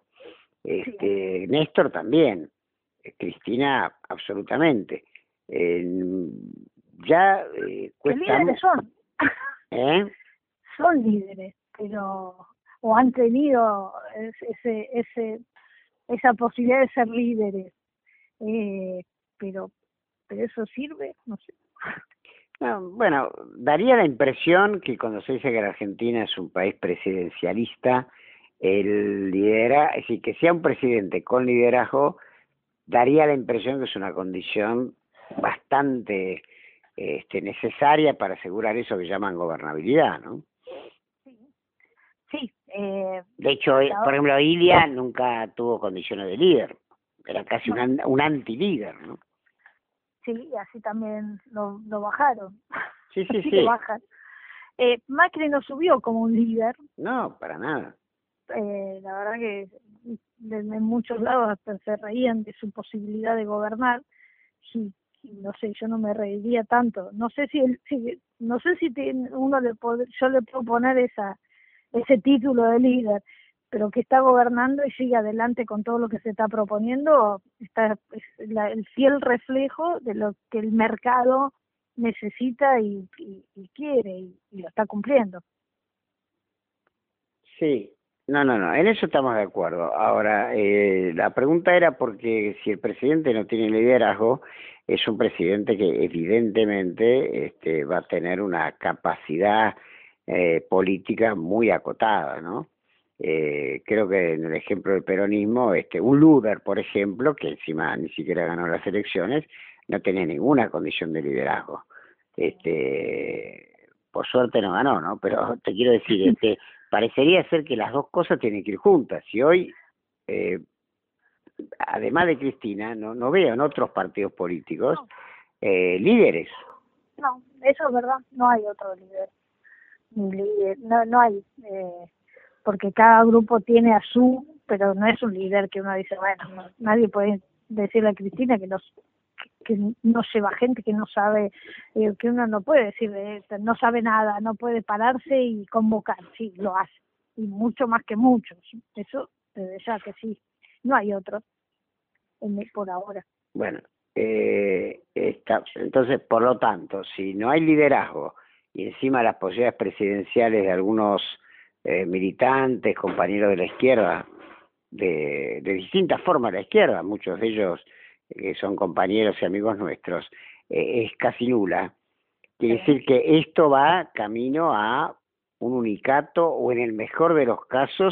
este, sí. Néstor también, Cristina absolutamente. Eh, ya eh, cuesta... ¿Qué líderes son? ¿Eh? Son líderes, pero o han tenido ese ese esa posibilidad de ser líderes, eh, pero pero eso sirve, no sé. No, bueno, daría la impresión que cuando se dice que la Argentina es un país presidencialista, el lidera, es decir, que sea un presidente con liderazgo, daría la impresión que es una condición bastante este, necesaria para asegurar eso que llaman gobernabilidad, ¿no? Sí, sí. Eh, de hecho, eh, por ejemplo, Ilia nunca tuvo condiciones de líder, era casi no. un, un anti-líder, ¿no? Sí, y así también lo, lo bajaron. Sí, sí, así sí. Lo bajan. Eh, Macri no subió como un líder. No, para nada. Eh, la verdad que en muchos lados hasta se reían de su posibilidad de gobernar. Sí, no sé, yo no me reiría tanto. No sé si, si no sé si te, uno le pod, yo le puedo poner esa ese título de líder, pero que está gobernando y sigue adelante con todo lo que se está proponiendo, está es la, el fiel reflejo de lo que el mercado necesita y, y, y quiere, y, y lo está cumpliendo. Sí, no, no, no, en eso estamos de acuerdo. Ahora, eh, la pregunta era porque si el presidente no tiene liderazgo, es un presidente que evidentemente este, va a tener una capacidad eh, política muy acotada, ¿no? Eh, creo que en el ejemplo del peronismo, este, un Luder, por ejemplo, que encima ni siquiera ganó las elecciones, no tenía ninguna condición de liderazgo. Este, por suerte no ganó, ¿no? Pero te quiero decir, este, parecería ser que las dos cosas tienen que ir juntas. Y hoy, eh, además de Cristina, no, no veo en otros partidos políticos eh, líderes. No, eso es verdad, no hay otro líder. Ni líder, no, no hay, eh, porque cada grupo tiene a su, pero no es un líder que uno dice, bueno, no, nadie puede decirle a Cristina que, nos, que no lleva gente, que no sabe, eh, que uno no puede decir, eh, no sabe nada, no puede pararse y convocar, sí, lo hace, y mucho más que muchos, eso desde ya que sí, no hay otro en, por ahora. Bueno, eh, está, entonces, por lo tanto, si no hay liderazgo y encima las posibilidades presidenciales de algunos eh, militantes, compañeros de la izquierda, de, de distintas formas de la izquierda, muchos de ellos que eh, son compañeros y amigos nuestros, eh, es casi nula. Quiere decir que esto va camino a un unicato o, en el mejor de los casos,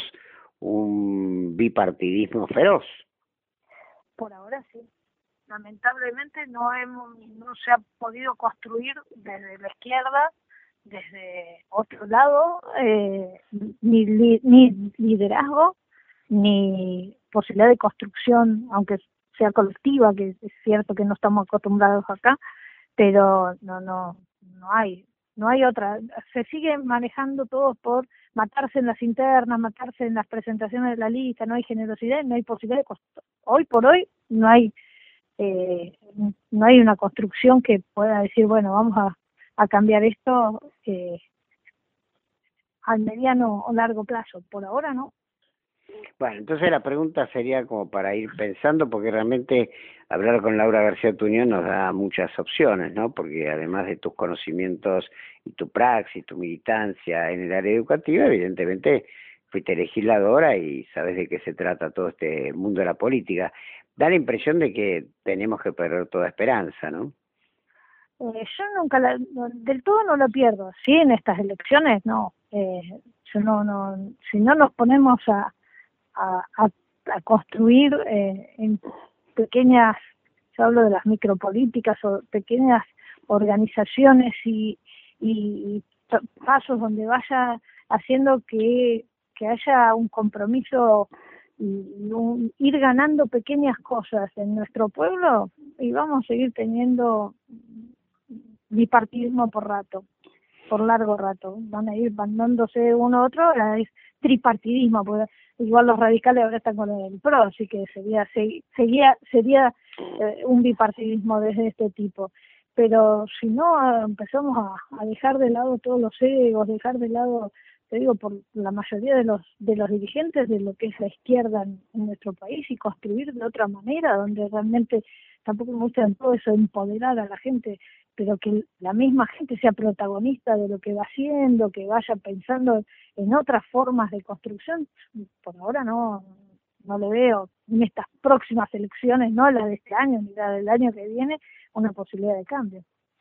un bipartidismo feroz. Por ahora sí. Lamentablemente no hemos, no se ha podido construir desde la izquierda, desde otro lado, eh, ni, li, ni liderazgo, ni posibilidad de construcción, aunque sea colectiva, que es cierto que no estamos acostumbrados acá, pero no, no, no hay, no hay otra. Se sigue manejando todo por matarse en las internas, matarse en las presentaciones de la lista, no hay generosidad, no hay posibilidad de construcción. Hoy por hoy no hay Eh, no hay una construcción que pueda decir, bueno, vamos a, a cambiar esto eh, al mediano o largo plazo. Por ahora no. Bueno, entonces la pregunta sería como para ir pensando, porque realmente hablar con Laura García Tuñón nos da muchas opciones, ¿no? Porque además de tus conocimientos y tu praxis, tu militancia en el área educativa, evidentemente fuiste legisladora y sabes de qué se trata todo este mundo de la política. Da la impresión de que tenemos que perder toda esperanza, ¿no? Eh, yo nunca, la, no, del todo no lo pierdo. Sí, en estas elecciones, no. Eh, yo no, no, si no nos ponemos a, a, a, a construir eh, en pequeñas, yo hablo de las micropolíticas o pequeñas organizaciones y, y, y pasos donde vaya haciendo que, que haya un compromiso y un, ir ganando pequeñas cosas en nuestro pueblo, y vamos a seguir teniendo bipartidismo por rato, por largo rato. Van a ir mandándose uno a otro, es tripartidismo, porque igual los radicales ahora están con el PRO, así que sería sería, sería eh, un bipartidismo de este tipo. Pero si no empezamos a, a dejar de lado todos los egos, dejar de lado, te digo, por la mayoría de los de los dirigentes de lo que es la izquierda en, en nuestro país, y construir de otra manera, donde realmente tampoco me gusta en todo eso empoderar a la gente, pero que la misma gente sea protagonista de lo que va haciendo, que vaya pensando en otras formas de construcción. Por ahora no no le veo en estas próximas elecciones, no la de este año ni la del año que viene, una posibilidad de cambio.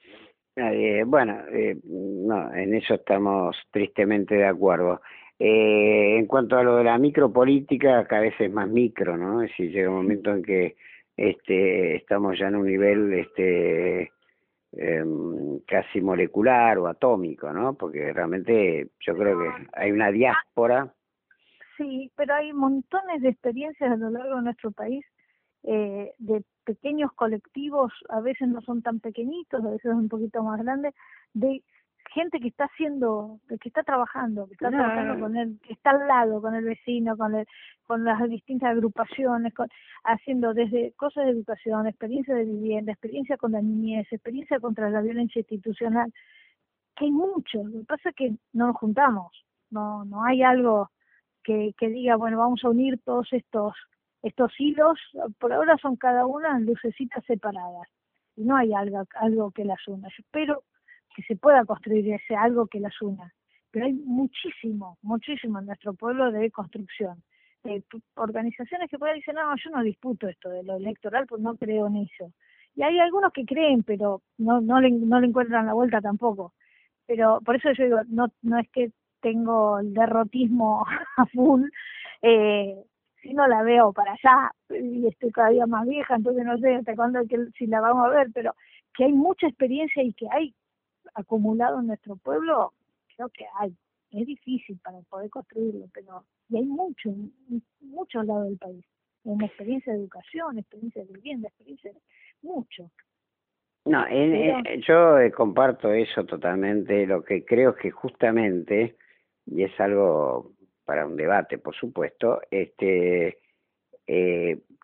Eh, bueno, eh, no, en eso estamos tristemente de acuerdo. Eh, en cuanto a lo de la micropolítica, cada vez es más micro, ¿no? Es decir, llega un momento en que este, estamos ya en un nivel este, eh, casi molecular o atómico, ¿no? Porque realmente yo creo que hay una diáspora. Sí, pero hay montones de experiencias a lo largo de nuestro país, eh, de pequeños colectivos, a veces no son tan pequeñitos, a veces son un poquito más grandes, de gente que está haciendo, que está trabajando, que está no. trabajando con el, que está al lado, con el vecino, con el, con las distintas agrupaciones, con, haciendo desde cosas de educación, experiencia de vivienda, experiencia con la niñez, experiencia contra la violencia institucional, que hay mucho. Lo que pasa es que no nos juntamos, no, no hay algo que, que diga, bueno, vamos a unir todos estos estos hilos. Por ahora son cada una lucecitas separadas y no hay algo, algo que las una. Yo espero que se pueda construir ese algo que las una, pero hay muchísimo, muchísimo en nuestro pueblo de construcción. Eh, organizaciones que pueden decir, no, yo no disputo esto de lo electoral, pues no creo en eso. Y hay algunos que creen, pero no no le, no le encuentran la vuelta tampoco. Pero por eso yo digo, no no es que tengo el derrotismo a full, eh, si no la veo para allá, y estoy cada día más vieja, entonces no sé hasta cuándo que, si la vamos a ver, pero que hay mucha experiencia y que hay acumulado en nuestro pueblo, creo que hay. Es difícil para poder construirlo, pero y hay mucho, en muchos lados del país, en experiencia de educación, experiencia de vivienda, experiencia de mucho. No, en, pero, en, yo eh, comparto eso totalmente. Lo que creo es que justamente, y es algo para un debate, por supuesto, este eh,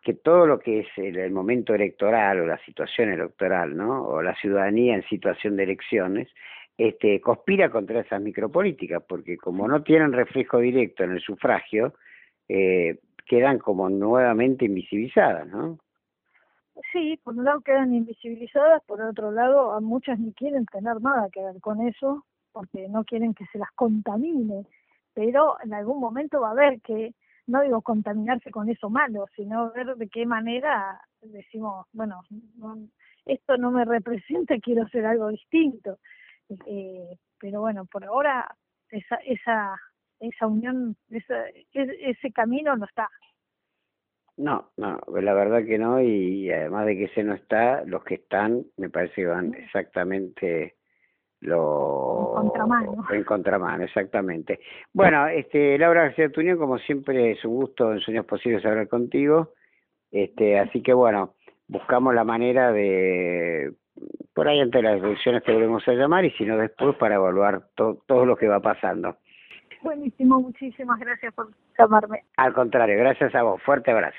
que todo lo que es el, el momento electoral o la situación electoral, ¿no? O la ciudadanía en situación de elecciones, este, conspira contra esas micropolíticas, porque como no tienen reflejo directo en el sufragio, eh, quedan como nuevamente invisibilizadas, ¿no? Sí, por un lado quedan invisibilizadas, por otro lado a muchas ni quieren tener nada que ver con eso, porque no quieren que se las contamine, pero en algún momento va a haber que, no digo contaminarse con eso malo, sino ver de qué manera decimos, bueno, no, esto no me representa, quiero hacer algo distinto. Eh, pero bueno, por ahora esa esa esa unión, esa, ese camino no está. No, no, la verdad que no, y además de que ese no está, los que están me parece que van exactamente lo... En contramano. En contramano, exactamente. Bueno, este, Laura García Tuñón, como siempre es un gusto en Sueños Posibles hablar contigo, este, así que bueno, buscamos la manera de, por ahí entre las elecciones te volvemos a llamar, y si no después para evaluar to, todo lo que va pasando. Buenísimo, muchísimas gracias por llamarme. Al contrario, gracias a vos, fuerte abrazo.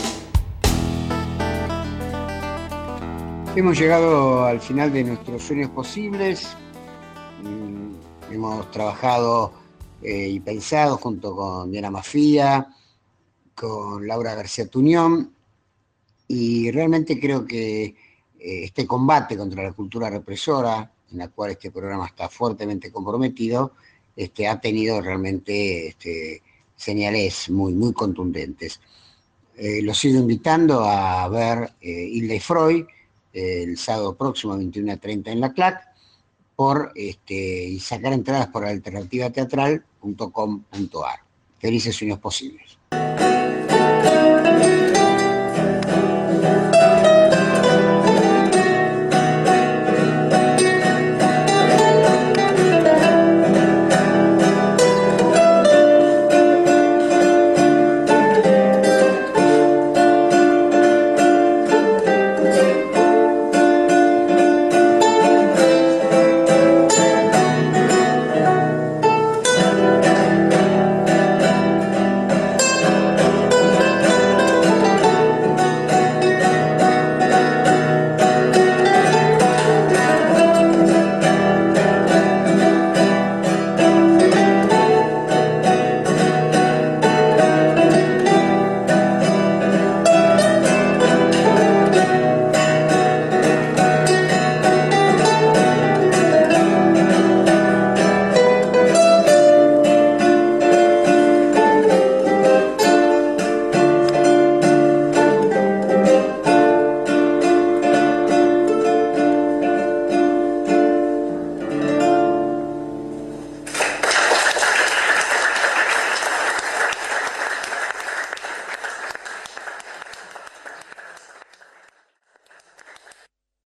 Hemos llegado al final de nuestros Sueños Posibles. Mm, hemos trabajado eh, y pensado junto con Diana Mafía, con Laura García Tuñón, y realmente creo que eh, este combate contra la cultura represora, en la cual este programa está fuertemente comprometido, Este, ha tenido realmente este, señales muy, muy contundentes. Eh, los sigo invitando a ver eh, Hilda y Freud eh, el sábado próximo a veintiuna treinta en la C L A C por, este, y sacar entradas por alternativa teatral punto com punto a r. Felices sueños posibles.